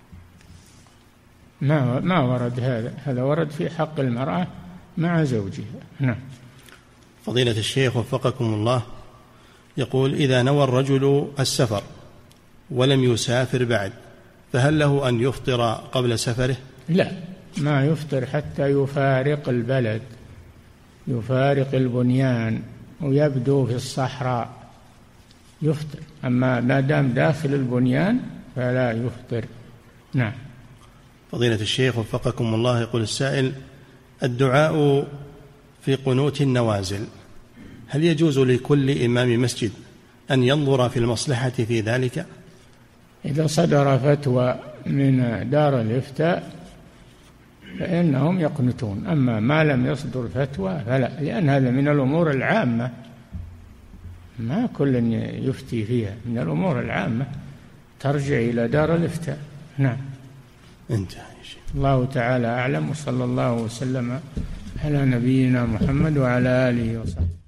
Speaker 3: ما ما ورد هذا، هذا ورد في حق المرأة مع زوجها. نعم.
Speaker 2: فضيلة الشيخ وفقكم الله، يقول: إذا نوى الرجل السفر ولم يسافر بعد، فهل له أن يفطر قبل سفره؟
Speaker 3: لا، ما يفطر حتى يفارق البلد، يفارق البنيان ويبدو في الصحراء يفطر، أما ما دام داخل البنيان فلا يفطر. نعم.
Speaker 2: فضيلة الشيخ وفقكم الله، يقول السائل: الدعاء في قنوت النوازل هل يجوز لكل إمام مسجد أن ينظر في المصلحة في ذلك؟
Speaker 3: إذا صدر فتوى من دار الإفتاء فإنهم يقنتون، أما ما لم يصدر فتوى فلا، لأن هذا من الأمور العامة ما كل يفتي فيها، من الأمور العامة ترجع إلى دار الإفتاء. نعم.
Speaker 2: انتهى.
Speaker 3: الله تعالى أعلم، وصلى الله وسلم على نبينا محمد وعلى آله وصحبه.